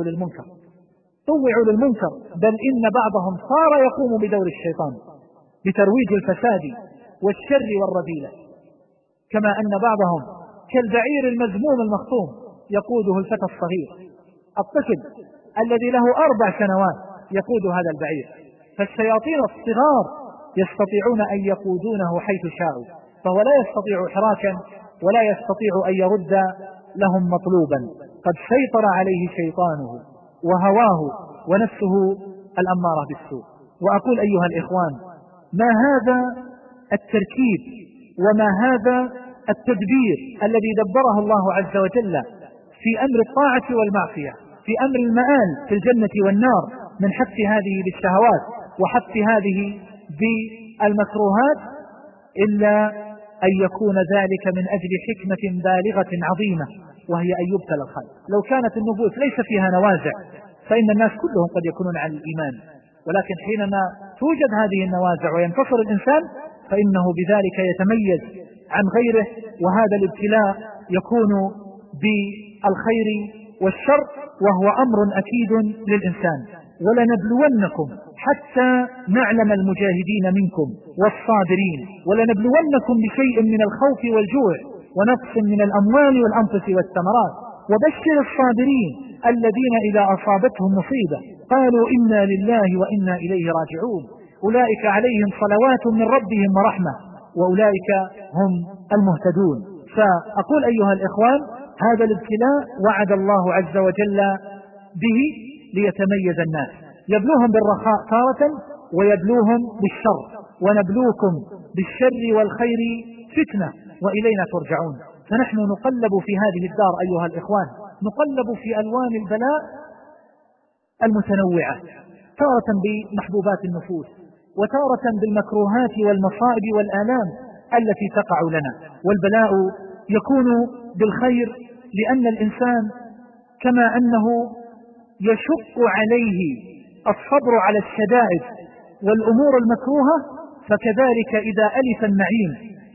للمنكر، بل إن بعضهم صار يقوم بدور الشيطان بترويج الفساد والشر والرذيلة، كما أن بعضهم كالبعير المذموم المخطوم يقوده الفتى الصغير، الطفل الذي له 4 سنوات يقود هذا البعير. فالشياطين الصغار يستطيعون أن يقودونه حيث شاءوا، فهو لا يستطيع حراكا ولا يستطيع أن يرد لهم مطلوبا، قد سيطر عليه شيطانه وهواه ونفسه الأمارة بالسوء. وأقول أيها الإخوان، ما هذا التركيب وما هذا التدبير الذي دبره الله عز وجل في أمر الطاعة والمعصية، في أمر المآل في الجنة والنار، من حث هذه بالشهوات وحث هذه بالمكروهات، إلا أن يكون ذلك من أجل حكمة بالغة عظيمة، وهي أن يبتلى الخلق. لو كانت النفوس ليس فيها نوازع فإن الناس كلهم قد يكونون على الإيمان، ولكن حينما توجد هذه النوازع وينتصر الإنسان فإنه بذلك يتميز عن غيره، وهذا الابتلاء يكون بالخير والشر، وهو أمر أكيد للإنسان. ولنبلونكم حتى نعلم المجاهدين منكم والصابرين، ولنبلونكم بشيء من الخوف والجوع ونقص من الأموال والأنفس والثمرات، وبشر الصابرين الذين إذا أصابتهم مصيبة قالوا إنا لله وإنا إليه راجعون أولئك عليهم صلوات من ربهم ورحمة وأولئك هم المهتدون. فأقول أيها الإخوان، هذا الابتلاء وعد الله عز وجل به ليتميز الناس، يبلوهم بالرخاء تارة ويبلوهم بالشر، ونبلوكم بالشر والخير فتنة وإلينا ترجعون. فنحن نقلب في هذه الدار أيها الإخوان، نقلب في ألوان البلاء المتنوعة، تارة بمحبوبات النفوس وتارة بالمكروهات والمصائب والآلام التي تقع لنا. والبلاء يكون بالخير لأن الإنسان كما أنه يشق عليه الصبر على الشدائد والأمور المكروهة، فكذلك إذا ألف النعيم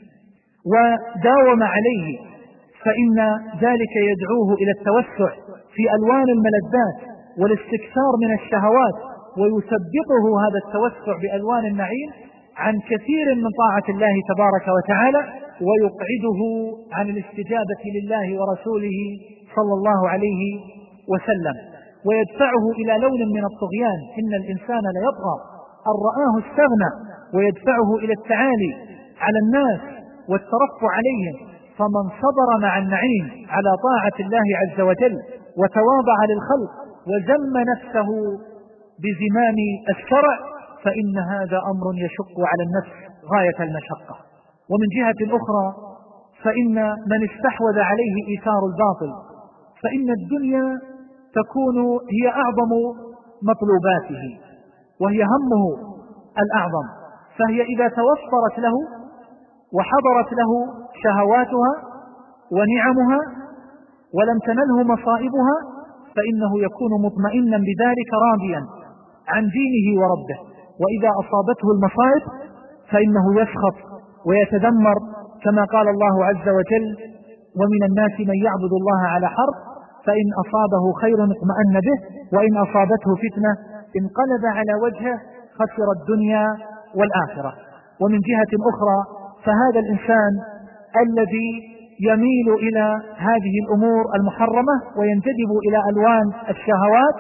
وداوم عليه فإن ذلك يدعوه إلى التوسع في ألوان الملذات والاستكثار من الشهوات، ويثبطه هذا التوسع بألوان النعيم عن كثير من طاعة الله تبارك وتعالى، ويقعده عن الاستجابة لله ورسوله صلى الله عليه وسلم. ويدفعه إلى لون من الطغيان. إن الإنسان ليطغى أن رآه استغنى، ويدفعه إلى التعالي على الناس والترفع عليهم. فمن صبر مع النعيم على طاعة الله عز وجل وتواضع للخلق وزم نفسه بزمام الشرع فإن هذا أمر يشق على النفس غاية المشقة. ومن جهة أخرى فإن من استحوذ عليه إيثار الباطل فإن الدنيا تكون هي أعظم مطلوباته وهي همه الأعظم، فهي إذا توفرت له وحضرت له شهواتها ونعمها ولم تنله مصائبها فإنه يكون مطمئنا بذلك راضيا عن دينه وربه. وإذا أصابته المصائب فإنه يسخط ويتذمر، كما قال الله عز وجل: ومن الناس من يعبد الله على حرف فإن أصابه خير اطمأن به وإن أصابته فتنة انقلب على وجهه خسر الدنيا والآخرة. ومن جهة أخرى فهذا الإنسان الذي يميل إلى هذه الأمور المحرمة وينجذب إلى ألوان الشهوات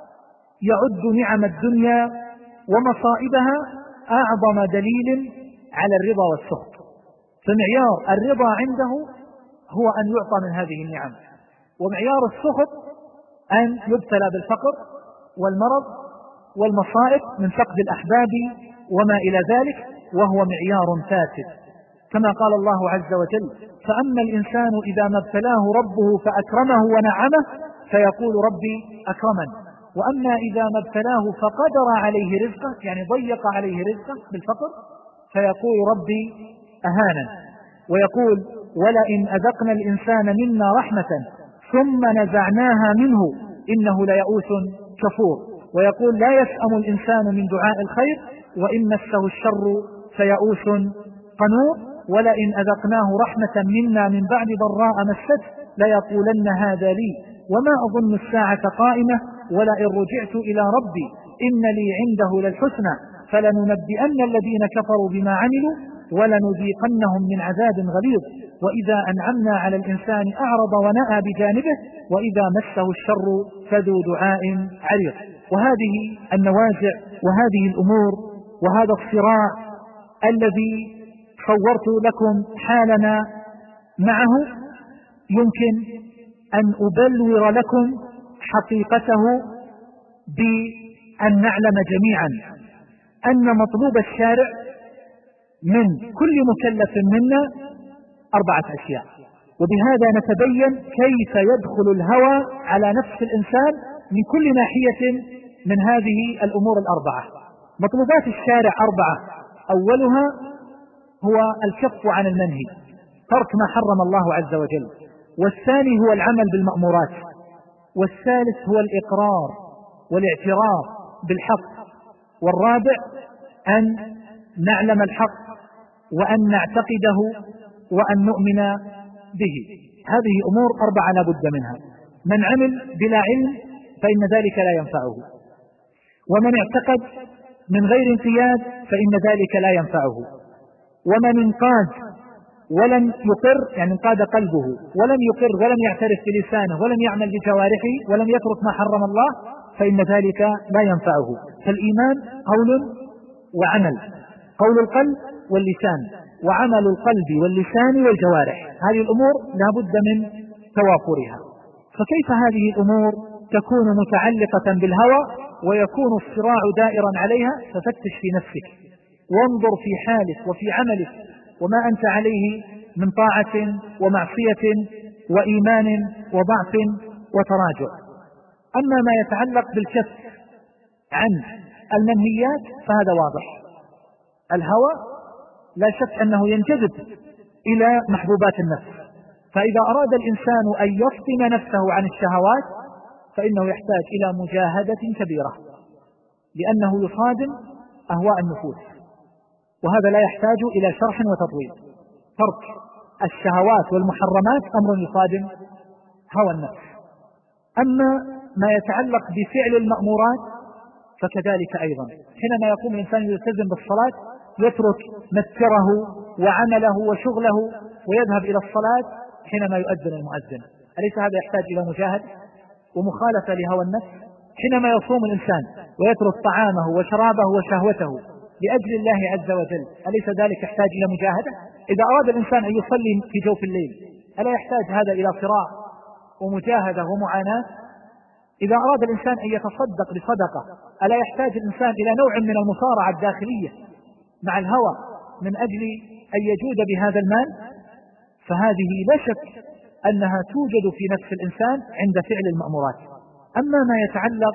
يعد نعم الدنيا ومصائبها أعظم دليل على الرضا والسخط. فمعيار الرضا عنده هو أن يعطى من هذه النعم، ومعيار السخط أن يبتلى بالفقر والمرض والمصائب من فقد الأحباب وما إلى ذلك، وهو معيار فاسد. كما قال الله عز وجل: فأما الإنسان إذا ما ابتلاه ربه فأكرمه ونعمه فيقول ربي أكرمن، وأما إذا ما ابتلاه فقدر عليه رزقه يعني ضيق عليه رزقه بالفقر فيقول ربي أهانا. ويقول: ولئن أذقنا الإنسان منا رحمة ثم نزعناها منه إنه ليئوس كفور. ويقول: لا يسأم الإنسان من دعاء الخير وإن مسه الشر فيئوس قنوط. ولئن أذقناه رحمة منا من بعد ضراء مسته ليقولن هذا لي وما أظن الساعة قائمة ولئن رجعت إلى ربي إن لي عنده للحسنى فلننبئن الذين كفروا بما عملوا ولنذيقنهم من عذاب غليظ. وإذا أنعمنا على الإنسان أعرض ونأى بجانبه وإذا مسه الشر فذو دعاء عريض. وهذه النوازع وهذه الأمور وهذا الصراع الذي صورت لكم حالنا معه يمكن أن أبلور لكم حقيقته بأن نعلم جميعا أن مطلوب الشارع من كل مكلف منا 4 أشياء. وبهذا نتبين كيف يدخل الهوى على نفس الإنسان من كل ناحية من هذه الأمور 4. مطلوبات الشارع 4: أولها هو الكف عن المنهي، ترك ما حرم الله عز وجل. والثاني هو العمل بالمأمورات. والثالث هو الإقرار والاعتراف بالحق. والرابع أن نعلم الحق وأن نعتقده وأن نؤمن به. هذه أمور 4 لا بد منها. من عمل بلا علم فإن ذلك لا ينفعه، ومن اعتقد من غير انقياد فإن ذلك لا ينفعه، ومن انقاد ولم يقر يعني انقاد قلبه ولم يقر ولم يعترف بلسانه ولم يعمل بجوارحه ولم يترك ما حرم الله فإن ذلك لا ينفعه. فالإيمان قول وعمل، قول القلب واللسان، وعمل القلب واللسان والجوارح. هذه الأمور لا بد من توافرها. فكيف هذه الأمور تكون متعلقة بالهوى ويكون الصراع دائرا عليها؟ ففتش في نفسك وانظر في حالك وفي عملك وما أنت عليه من طاعة ومعصية وإيمان وضعف وتراجع. أما ما يتعلق بالكف عن المنهيات فهذا واضح. الهوى لا شك أنه ينجذب إلى محبوبات النفس، فإذا أراد الإنسان أن يفطم نفسه عن الشهوات فإنه يحتاج إلى مجاهدة كبيرة، لأنه يصادم أهواء النفوس، وهذا لا يحتاج إلى شرح وتطويل. ترك الشهوات والمحرمات أمر يصادم هوى النفس. أما ما يتعلق بفعل المأمورات فكذلك أيضا. حينما يقوم الإنسان يلتزم بالصلاة يترك مسكره وعمله وشغله ويذهب إلى الصلاة حينما يؤذن المؤذن، أليس هذا يحتاج إلى مجاهدة ومخالفة لهوى النفس؟ حينما يصوم الإنسان ويترك طعامه وشرابه وشهوته لأجل الله عز وجل، أليس ذلك يحتاج إلى مجاهدة؟ إذا أراد الإنسان أن يصلي في جوف الليل ألا يحتاج هذا إلى صراع ومجاهدة ومعاناة؟ إذا أراد الإنسان أن يتصدق بصدقة ألا يحتاج الإنسان إلى نوع من المصارعة الداخلية مع الهوى من أجل أن يجود بهذا المال؟ فهذه لا شك أنها توجد في نفس الإنسان عند فعل المأمورات. أما ما يتعلق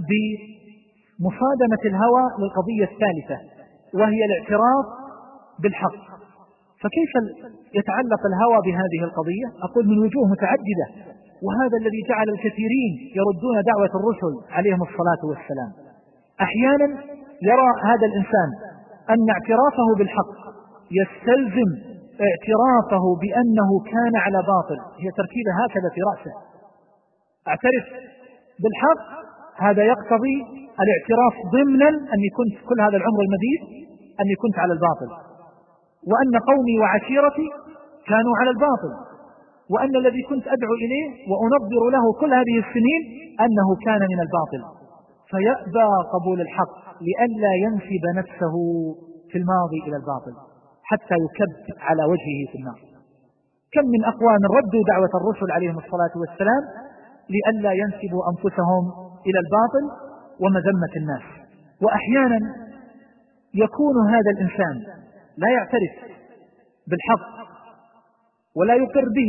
بمصادمة الهوى للقضية الثالثة وهي الاعتراف بالحق، فكيف يتعلق الهوى بهذه القضية؟ أقول من وجوه متعددة، وهذا الذي جعل الكثيرين يردون دعوة الرسل عليهم الصلاة والسلام. أحيانا يرى هذا الإنسان أن اعترافه بالحق يستلزم اعترافه بأنه كان على باطل، هي تركيبة هكذا في رأسه. اعترف بالحق هذا يقتضي الاعتراف ضمنا أني كنت كل هذا العمر المديد أني كنت على الباطل، وأن قومي وعشيرتي كانوا على الباطل، وأن الذي كنت أدعو إليه وأنظر له كل هذه السنين أنه كان من الباطل، فيأبى قبول الحق لئلا ينسب نفسه في الماضي إلى الباطل حتى يكب على وجهه في النار. كم من أقوام ردوا دعوة الرسل عليهم الصلاة والسلام لئلا ينسبوا أنفسهم إلى الباطل ومذمة الناس. وأحيانا يكون هذا الإنسان لا يعترف بالحق ولا يقر به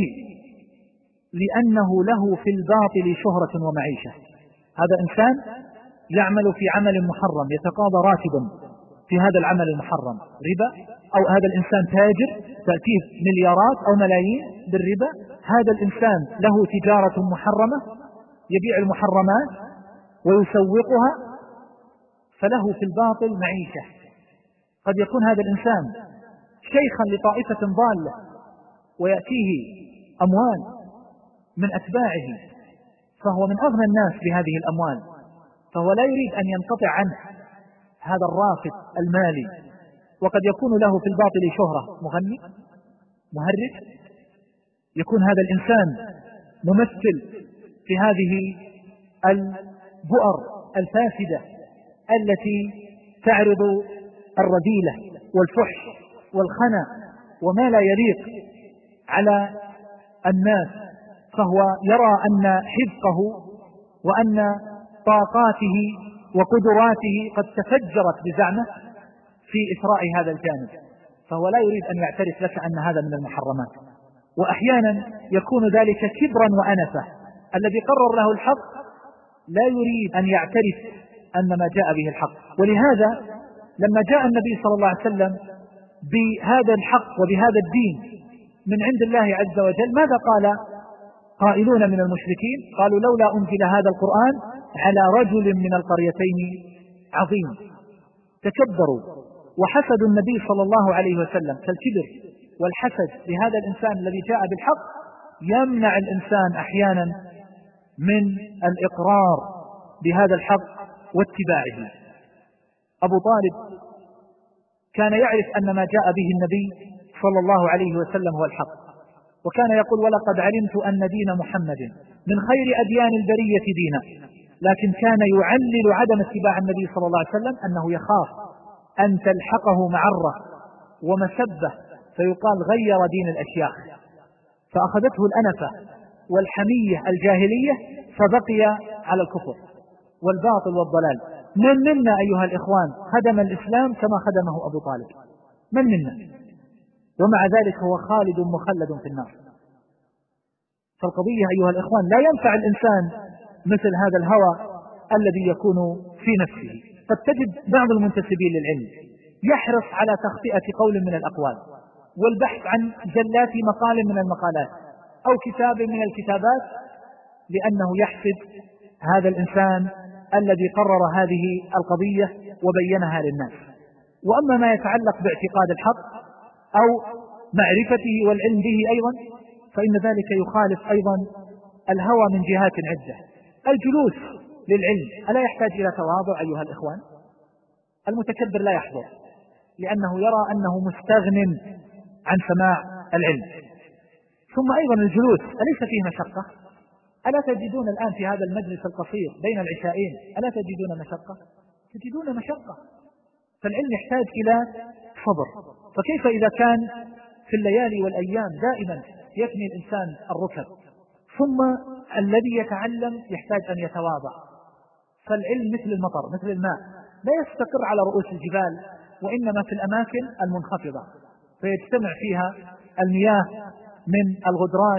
لأنه له في الباطل شهرة ومعيشة. هذا إنسان يعمل في عمل محرم، يتقاضى راتبا في هذا العمل المحرم ربا، أو هذا الإنسان تاجر تأتيه مليارات أو ملايين بالربا، هذا الإنسان له تجارة محرمة يبيع المحرمات ويسوقها، فله في الباطل معيشة. قد يكون هذا الإنسان شيخا لطائفة ضالة ويأتيه أموال من أتباعه، فهو من أغنى الناس بهذه الأموال، فهو لا يريد أن ينقطع عنه هذا الرافد المالي. وقد يكون له في الباطل شهرة، مغني، مهرج، يكون هذا الإنسان ممثل في هذه البؤر الفاسدة التي تعرض الرذيلة والفحش والخنا وما لا يليق على الناس، فهو يرى أن حذقه وأن طاقاته وقدراته قد تفجرت بزعمه في إثراء هذا الجانب، فهو لا يريد أن يعترف لك أن هذا من المحرمات. وأحيانا يكون ذلك كبرا وأنفة، الذي قرر له الحق لا يريد أن يعترف أن ما جاء به الحق. ولهذا لما جاء النبي صلى الله عليه وسلم بهذا الحق وبهذا الدين من عند الله عز وجل، ماذا قال قائلون من المشركين؟ قالوا لولا أنزل هذا القرآن على رجل من القريتين عظيم. تكبروا وحسدوا النبي صلى الله عليه وسلم، كالكبر والحسد لهذا الإنسان الذي جاء بالحق يمنع الإنسان أحيانا من الإقرار بهذا الحق واتباعه. أبو طالب كان يعرف أن ما جاء به النبي صلى الله عليه وسلم هو الحق، وكان يقول ولقد علمت أن دين محمد من خير أديان البرية دينا، لكن كان يعلل عدم اتباع النبي صلى الله عليه وسلم أنه يخاف أن تلحقه معرة ومسبة فيقال غير دين الأشياخ، فأخذته الأنفة والحمية الجاهلية فبقي على الكفر والباطل والضلال. من منا أيها الإخوان خدم الإسلام كما خدمه أبو طالب؟ من منا؟ ومع ذلك هو خالد مخلد في النار. فالقضية أيها الإخوان لا ينفع الإنسان مثل هذا الهوى الذي يكون في نفسه. قد تجد بعض المنتسبين للعلم يحرص على تخطئة قول من الأقوال والبحث عن جلات مقال من المقالات أو كتاب من الكتابات، لأنه يحسد هذا الإنسان الذي قرر هذه القضية وبينها للناس. وأما ما يتعلق باعتقاد الحق أو معرفته والعلم به أيضا فإن ذلك يخالف أيضا الهوى من جهات عدة. الجلوس للعلم ألا يحتاج إلى تواضع أيها الإخوان؟ المتكبر لا يحضر لأنه يرى أنه مستغن عن سماع العلم. ثم أيضا الجلوس أليس فيه مشقة؟ ألا تجدون الآن في هذا المجلس القصير بين العشاءين ألا تجدون مشقة؟ تجدون مشقة. فالعلم يحتاج إلى صبر. فكيف إذا كان في الليالي والأيام دائما يثني الإنسان الركب؟ ثم الذي يتعلم يحتاج أن يتواضع. فالعلم مثل المطر مثل الماء لا يستقر على رؤوس الجبال، وإنما في الأماكن المنخفضة فيجتمع فيها المياه من الغدران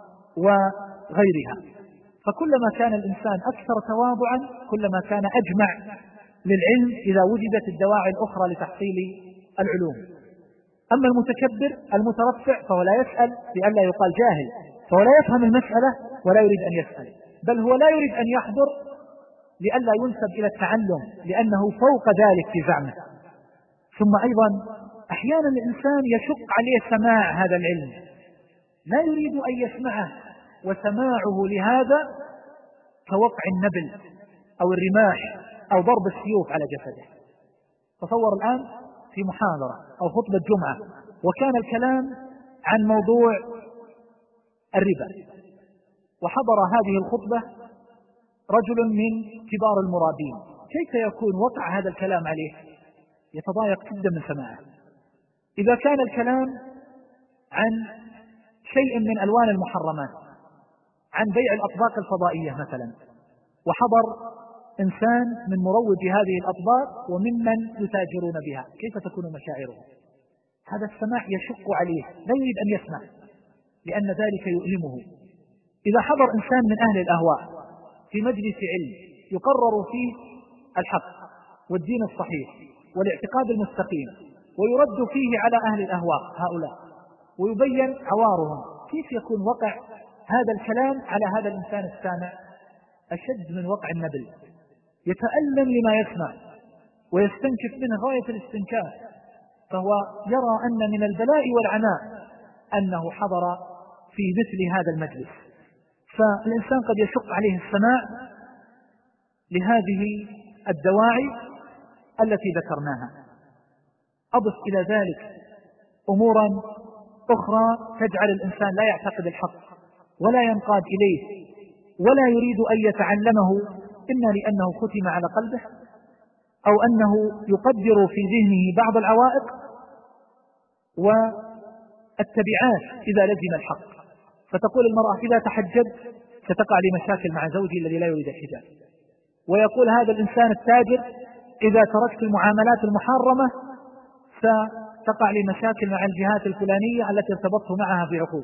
وغيرها. فكلما كان الإنسان أكثر تواضعا كلما كان أجمع للعلم إذا وجدت الدواعي الأخرى لتحصيل العلوم. أما المتكبر المترفع فهو لا يسأل لئلا يقال جاهل، فهو لا يفهم المسألة ولا يريد أن يسأل، بل هو لا يريد أن يحضر لئلا ينسب إلى التعلم لأنه فوق ذلك في زعمه. ثم أيضا أحيانا الإنسان يشق عليه سماع هذا العلم، لا يريد أن يسمعه، وسماعه لهذا كوقع النبل أو الرماح أو ضرب السيوف على جسده. تصور الآن في محاضرة أو خطبة جمعة وكان الكلام عن موضوع الربا، وحضر هذه الخطبة رجل من كبار المرابين، كيف يكون وقع هذا الكلام عليه؟ يتضايق جدا من سماعه. إذا كان الكلام عن شيء من ألوان المحرمات، عن بيع الأطباق الفضائية مثلا، وحضر إنسان من مروج هذه الأطباق وممن يتاجرون بها، كيف تكون مشاعره؟ هذا السماع يشق عليه، لا يريد أن يسمع لأن ذلك يؤلمه. إذا حضر إنسان من أهل الأهواء في مجلس علم يقرر فيه الحق والدين الصحيح والاعتقاد المستقيم ويرد فيه على أهل الأهواء هؤلاء ويبين عوارهم، كيف يكون وقع هذا الكلام على هذا الإنسان السامع؟ أشد من وقع النبل، يتألم لما يسمع ويستنكف منه غاية الاستنكاف، فهو يرى أن من البلاء والعناء أنه حضر في مثل هذا المجلس. فالإنسان قد يشق عليه السماع لهذه الدواعي التي ذكرناها. أضف إلى ذلك أمورا أخرى تجعل الإنسان لا يعتقد الحق ولا ينقاد إليه ولا يريد أن يتعلمه، إما لأنه ختم على قلبه أو أنه يقدر في ذهنه بعض العوائق والتبعات إذا لزم الحق. فتقول المرأة إذا تحجبت ستقع لمشاكل مع زوجي الذي لا يريد الحجاب، ويقول هذا الإنسان التاجر إذا تركت المعاملات المحرمة ستقع لمشاكل مع الجهات الفلانية التي ارتبطت معها في عقود.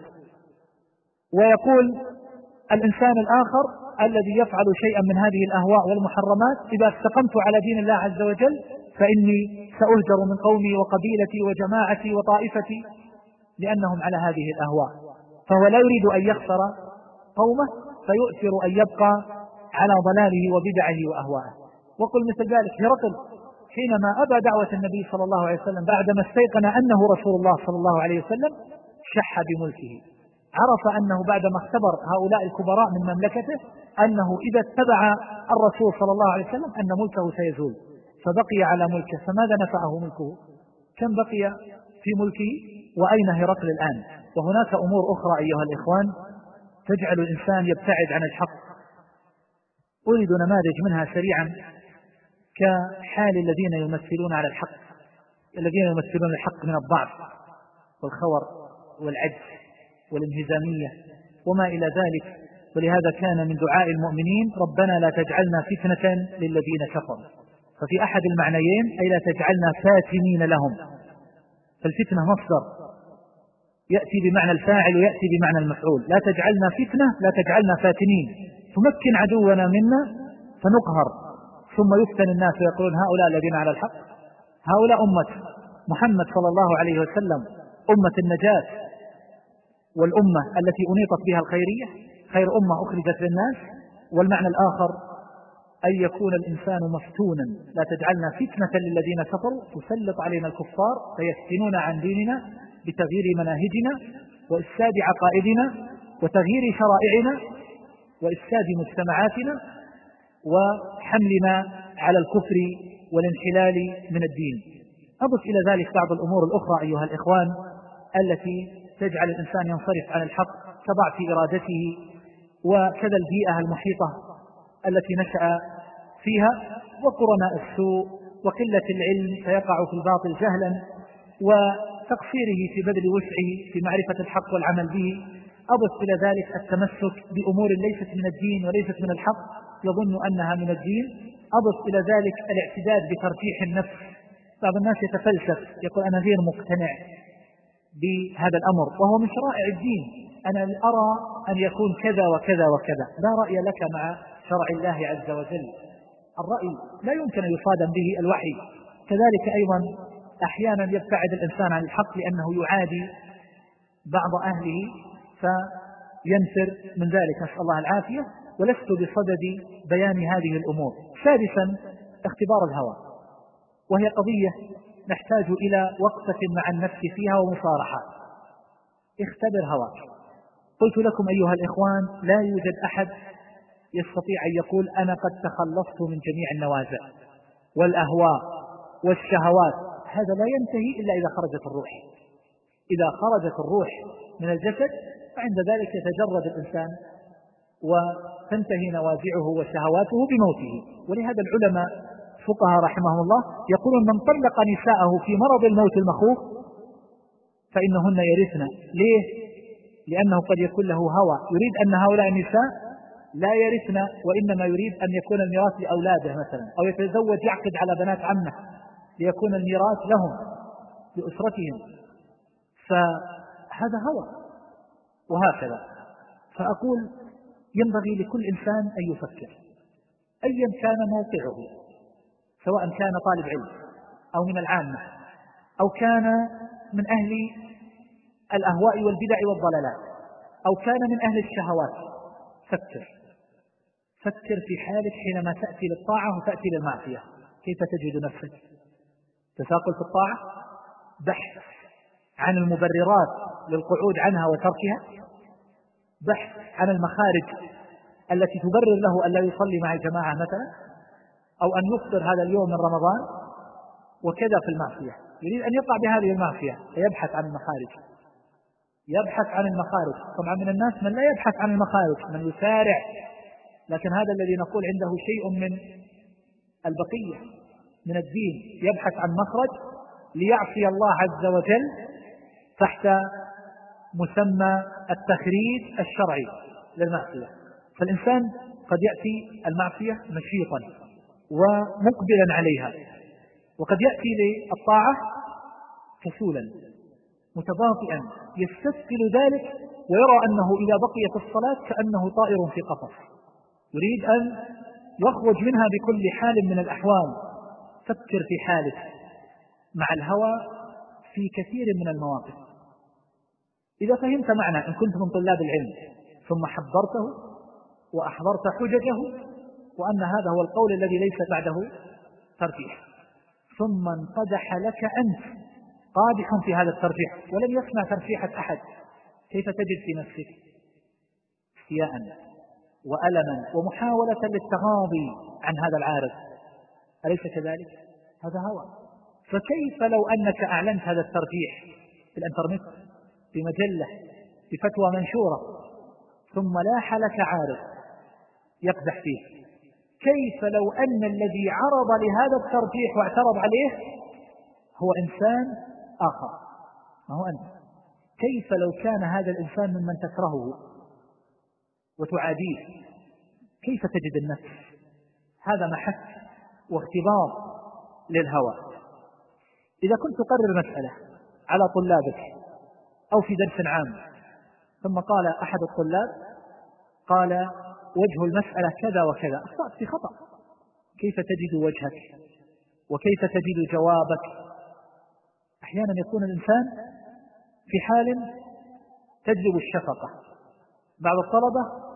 ويقول الإنسان الآخر الذي يفعل شيئا من هذه الأهواء والمحرمات إذا استقمت على دين الله عز وجل فإني سأهجر من قومي وقبيلتي وجماعتي وطائفتي لأنهم على هذه الأهواء. فهو لا يريد أن يخسر قومه فيؤثر أن يبقى على ضلاله وبدعه وأهوائه. وقل مثل ذلك هرقل حينما أبى دعوة النبي صلى الله عليه وسلم بعدما استيقن أنه رسول الله صلى الله عليه وسلم شح بملكه، عرف أنه بعدما اختبر هؤلاء الكبراء من مملكته أنه إذا اتبع الرسول صلى الله عليه وسلم أن ملكه سيزول، فبقي على ملكه. فماذا نفعه ملكه؟ كم بقي في ملكه؟ وأين هرقل الآن؟ وهناك أمور أخرى أيها الإخوان تجعل الإنسان يبتعد عن الحق. أريد نماذج منها سريعا كحال الذين يمثلون على الحق، الذين يمثلون الحق من الضعف والخور والعجز والانهزامية وما إلى ذلك. ولهذا كان من دعاء المؤمنين ربنا لا تجعلنا فتنة للذين كفروا، ففي أحد المعنيين أي لا تجعلنا فاتنين لهم. فالفتنة مصدر يأتي بمعنى الفاعل ويأتي بمعنى المفعول. لا تجعلنا فتنة، لا تجعلنا فاتنين، تمكن عدونا منا فنقهر ثم يفتن الناس ويقولون هؤلاء الذين على الحق، هؤلاء أمة محمد صلى الله عليه وسلم، أمة النجاة والأمة التي أنيطت بها الخيرية، خير أمة أخرجت للناس. والمعنى الآخر أن يكون الإنسان مفتونا، لا تجعلنا فتنة للذين كفروا تسلط علينا الكفار فيفتنون عن ديننا بتغيير مناهجنا وإفساد عقائدنا وتغيير شرائعنا وإفساد مجتمعاتنا وحملنا على الكفر والانحلال من الدين. أضف إلى ذلك بعض الأمور الأخرى أيها الإخوان التي تجعل الإنسان ينصرف عن الحق كضعف إرادته وكذا البيئة المحيطة التي نشأ فيها، وقرناء السوء وقلة العلم فيقع في الباطل جهلا، وتقصيره في بذل وسعه في معرفة الحق والعمل به. أضف إلى ذلك التمسك بأمور ليست من الدين وليست من الحق يظن أنها من الدين. أضف إلى ذلك الاعتداد بترجيح النفس. بعض الناس يتفلسف يقول أنا غير مقتنع بهذا الأمر وهو من شرائع الدين، أنا أرى أن يكون كذا وكذا وكذا. لا رأي لك مع شرع الله عز وجل. الرأي لا يمكن أن يصادم به الوحي. كذلك أيضا أحيانا يبتعد الإنسان عن الحق لأنه يعادي بعض أهله فينفر من ذلك، نسأل الله العافية. ولست بصدد بيان هذه الأمور. سادسا اختبار الهوى، وهي قضية نحتاج إلى وقفة مع النفس فيها ومصارحة. اختبر هواك. قلت لكم أيها الإخوان لا يوجد أحد يستطيع أن يقول أنا قد تخلصت من جميع النوازع والأهواء والشهوات. هذا لا ينتهي إلا إذا خرجت الروح. إذا خرجت الروح من الجسد فعند ذلك يتجرد الإنسان وتنتهي نوازعه وشهواته بموته. ولهذا العلماء فقهاء رحمهم الله يقولون من طلق نساءه في مرض الموت المخوف فإنهن يرثن. ليه؟ لأنه قد يكون له هوى يريد أن هؤلاء النساء لا يرثن، وإنما يريد أن يكون الميراث لأولاده مثلا، أو يتزوج يعقد على بنات عمه ليكون الميراث لهم لأسرتهم. فهذا هوى. وهكذا فأقول ينبغي لكل إنسان أن يفكر أيا كان موقعه، سواء كان طالب علم أو من العامة أو كان من أهل الأهواء والبدع والضلالات أو كان من أهل الشهوات. فكر في حالك حينما تأتي للطاعة وتأتي للمعصية، كيف تجد نفسك؟ تثاقل في الطاعة، بحث عن المبررات للقعود عنها وتركها، بحث عن المخارج التي تبرر له أن لا يصلي مع الجماعة مثلا، أو أن يفطر هذا اليوم من رمضان. وكذا في المعصية، يريد أن يقع بهذه المعصية فيبحث عن المخارج، يبحث عن المخارج. طبعا من الناس من لا يبحث عن المخارج، من يسارع، لكن هذا الذي نقول عنده شيء من البقية من الدين، يبحث عن مخرج ليعصي الله عز وجل تحت مسمى التخريج الشرعي للمعصية. فالإنسان قد يأتي المعصية نشيطا ومقبلا عليها، وقد يأتي للطاعة كسولا متباطئا يستثقل ذلك ويرى أنه إذا بقي في الصلاة كأنه طائر في قفص يريد أن يخرج منها بكل حال من الأحوال. فكر في حالك مع الهوى في كثير من المواقف. إذا فهمت معنى إن كنت من طلاب العلم ثم حضرته وأحضرت حججه وأن هذا هو القول الذي ليس بعده ترجيح، ثم انقدح لك أنت قادح في هذا الترجيح ولم يسمع ترجيحة أحد، كيف تجد في نفسك؟ استياء وألما ومحاولة للتغاضي عن هذا العارض، أليس كذلك؟ هذا هوى. فكيف لو أنك أعلنت هذا الترجيح في الإنترنت بمجلة بفتوى منشورة ثم لاح لك عارض يقدح فيه؟ كيف لو أن الذي عرض لهذا الترجيح واعترض عليه هو إنسان آخر ما هو أنت؟ كيف لو كان هذا الإنسان ممن تكرهه وتعاديه؟ كيف تجد النفس؟ هذا محك واختبار للهوى. إذا كنت تقرر مسألة على طلابك أو في درس عام ثم قال أحد الطلاب قال وجه المسألة كذا وكذا، أخطأت في خطأ، كيف تجد وجهك وكيف تجد جوابك؟ أحيانا يكون الإنسان في حال تجلب الشفقة. بعض الطلبة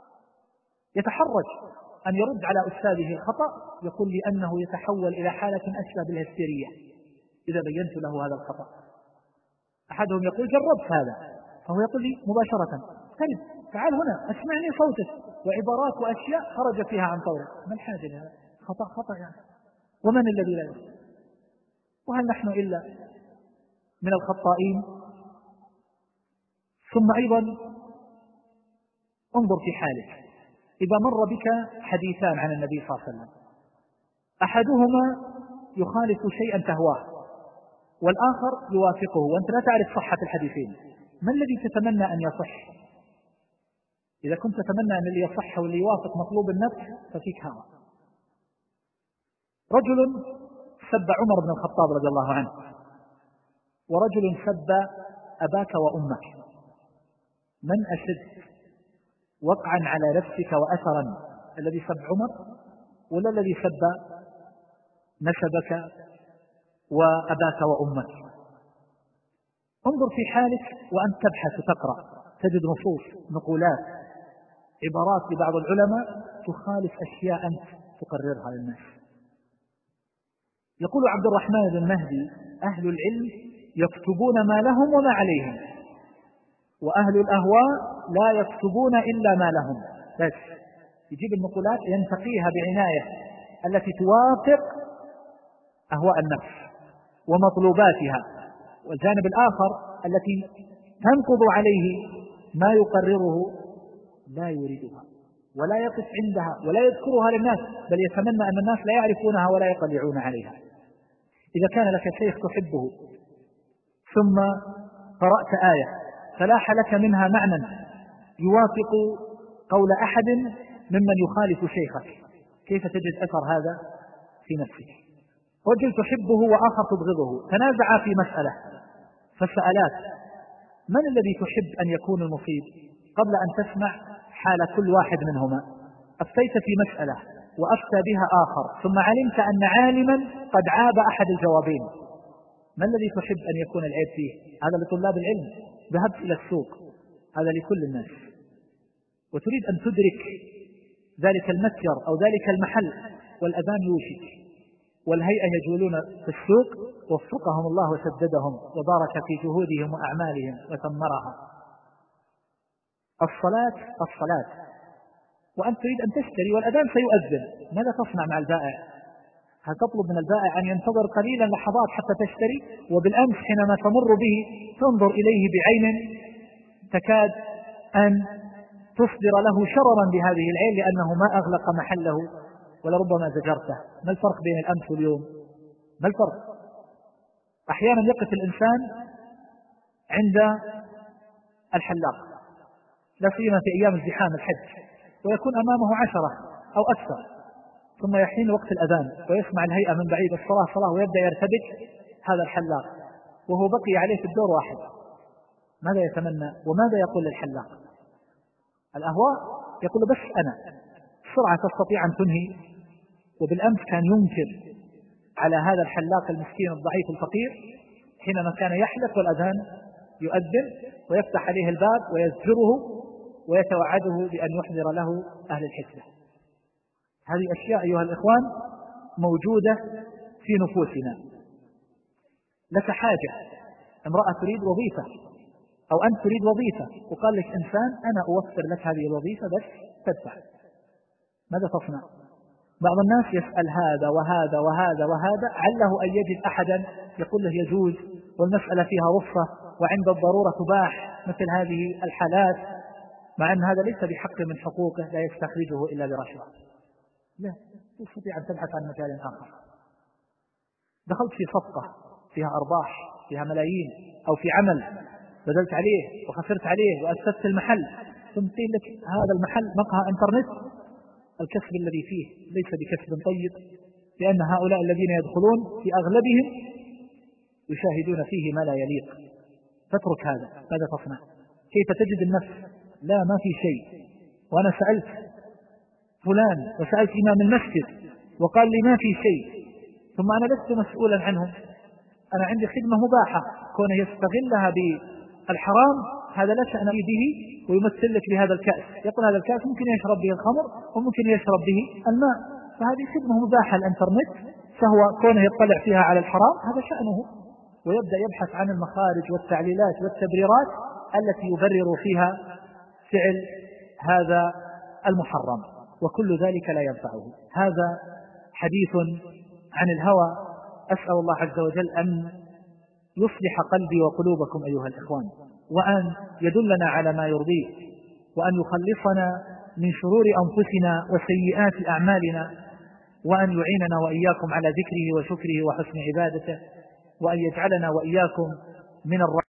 يتحرج أن يرد على أستاذه الخطأ، يقول لي أنه يتحول إلى حالة أشبه بالهستيرية إذا بينت له هذا الخطأ. أحدهم يقول جربت هذا، فهو يقول لي مباشرة تعال هنا اسمعني صوتك، وعبارات وأشياء خرج فيها عن طوره. ما الحاجة لهذا؟ خطأ يعني. ومن الذي لا يخطئ؟ وهل نحن إلا من الخطائين؟ ثم أيضا انظر في حالك. إذا مر بك حديثان عن النبي صلى الله عليه وسلم، أحدهما يخالف شيئا تهواه والآخر يوافقه وأنت لا تعرف صحة الحديثين، ما الذي تتمنى أن يصح؟ إذا كنت تتمنى أن اللي يصح واللي يوافق مطلوب النفس ففيك هوى. رجل سب عمر بن الخطاب رضي الله عنه، ورجل سب أباك وأمك، من أشد وقعا على نفسك وأثرا، الذي سب عمر ولا الذي سب نسبك وأباك وأمك؟ انظر في حالك وأنت تبحث وتقرأ، تجد نصوص، نقولات، عبارات لبعض العلماء تخالف أشياء أنت تقررها للناس. يقول عبد الرحمن بن مهدي: أهل العلم يكتبون ما لهم وما عليهم، وأهل الأهواء لا يكتبون إلا ما لهم. بس يجيب النقولات ينتقيها بعناية التي توافق أهواء النفس ومطلوباتها، والجانب الآخر التي تنقض عليه ما يقرره لا يريدها ولا يقف عندها ولا يذكرها للناس، بل يتمنى أن الناس لا يعرفونها ولا يطلعون عليها. إذا كان لك شيخ تحبه ثم قرأت آية فلاح لك منها معنى يوافق قول أحد ممن يخالف شيخك، كيف تجد أثر هذا في نفسك؟ رجل تحبه وآخر تبغضه، تنازعا في مسألة فسألات: من الذي تحب أن يكون المصيب؟ قبل أن تسمع حال كل واحد منهما أفتيت في مسألة وأفتى بها آخر، ثم علمت أن عالما قد عاب أحد الجوابين، ما الذي تحب أن يكون العيب فيه؟ هذا لطلاب العلم. ذهبت إلى السوق، هذا لكل الناس، وتريد أن تدرك ذلك المتجر أو ذلك المحل والأذان يوشك والهيئة يجولون في السوق، وفقهم الله وسددهم وبارك في جهودهم وأعمالهم وثمرها. الصلاة وأنت تريد أن تشتري والأذان سيؤذن، ماذا تصنع مع البائع؟ هل تطلب من البائع أن ينتظر قليلا لحظات حتى تشتري؟ وبالأمس حينما تمر به تنظر إليه بعين تكاد أن تصدر له شررا بهذه العين لأنه ما أغلق محله ولربما زجرته. ما الفرق بين الأمس واليوم؟ ما الفرق؟ أحيانا يقف الإنسان عند الحلاق، لا سيما في أيام الزحام الحج، ويكون أمامه 10 أو أكثر، ثم يحين وقت الأذان ويسمع الهيئة من بعيد الصلاة ويبدأ يرتبك هذا الحلاق وهو بقي عليه في الدور واحد. ماذا يتمنى وماذا يقول للحلاق؟ الأهواء يقول بس أنا بسرعة تستطيع أن تنهي. وبالأمس كان ينكر على هذا الحلاق المسكين الضعيف الفقير حينما كان يحلق والأذان يؤذن ويفتح عليه الباب ويزجره ويتوعده بأن يحضر له أهل الحسبة. هذه أشياء أيها الإخوان موجودة في نفوسنا. لك حاجة، امرأة تريد وظيفة أو أنت تريد وظيفة وقال لك إنسان أنا أوفر لك هذه الوظيفة بس تدفع، ماذا تصنع؟ بعض الناس يسأل هذا وهذا وهذا وهذا عله أن يجد أحدا يقول له يجوز والمسألة فيها رخصة وعند الضرورة تباح مثل هذه الحالات، مع أن هذا ليس بحق من حقوقه لا يستخرجه إلا برشوة. لا تستطيع أن تبحث عن مجال آخر. دخلت في صفقة فيها أرباح فيها ملايين أو في عمل بذلت عليه وخسرت عليه وأسست المحل، ثم قيل لك هذا المحل مقهى انترنت، الكسب الذي فيه ليس بكسب طيب، لأن هؤلاء الذين يدخلون في أغلبهم يشاهدون فيه ما لا يليق. فاترك هذا. ماذا تصنع؟ كيف تجد النفس؟ لا ما في شيء. وأنا سألت فلان وسألت إمام المسجد وقال لي ما في شيء، ثم أنا لست مسؤولا عنهم، أنا عندي خدمة مباحة، كونه يستغلها بالحرام هذا لا شأن به، ويمثل لك بهذا الكأس، يقول هذا الكأس ممكن يشرب به الخمر وممكن يشرب به الماء، فهذه خدمة مباحة الانترنت، فهو كونه يطلع فيها على الحرام هذا شأنه، ويبدأ يبحث عن المخارج والتعليلات والتبريرات التي يبرر فيها فعل هذا المحرم، وكل ذلك لا ينفعه. هذا حديث عن الهوى. أسأل الله عز وجل أن يصلح قلبي وقلوبكم أيها الإخوان، وأن يدلنا على ما يرضيه، وأن يخلصنا من شرور أنفسنا وسيئات أعمالنا، وأن يعيننا وإياكم على ذكره وشكره وحسن عبادته، وأن يجعلنا وإياكم من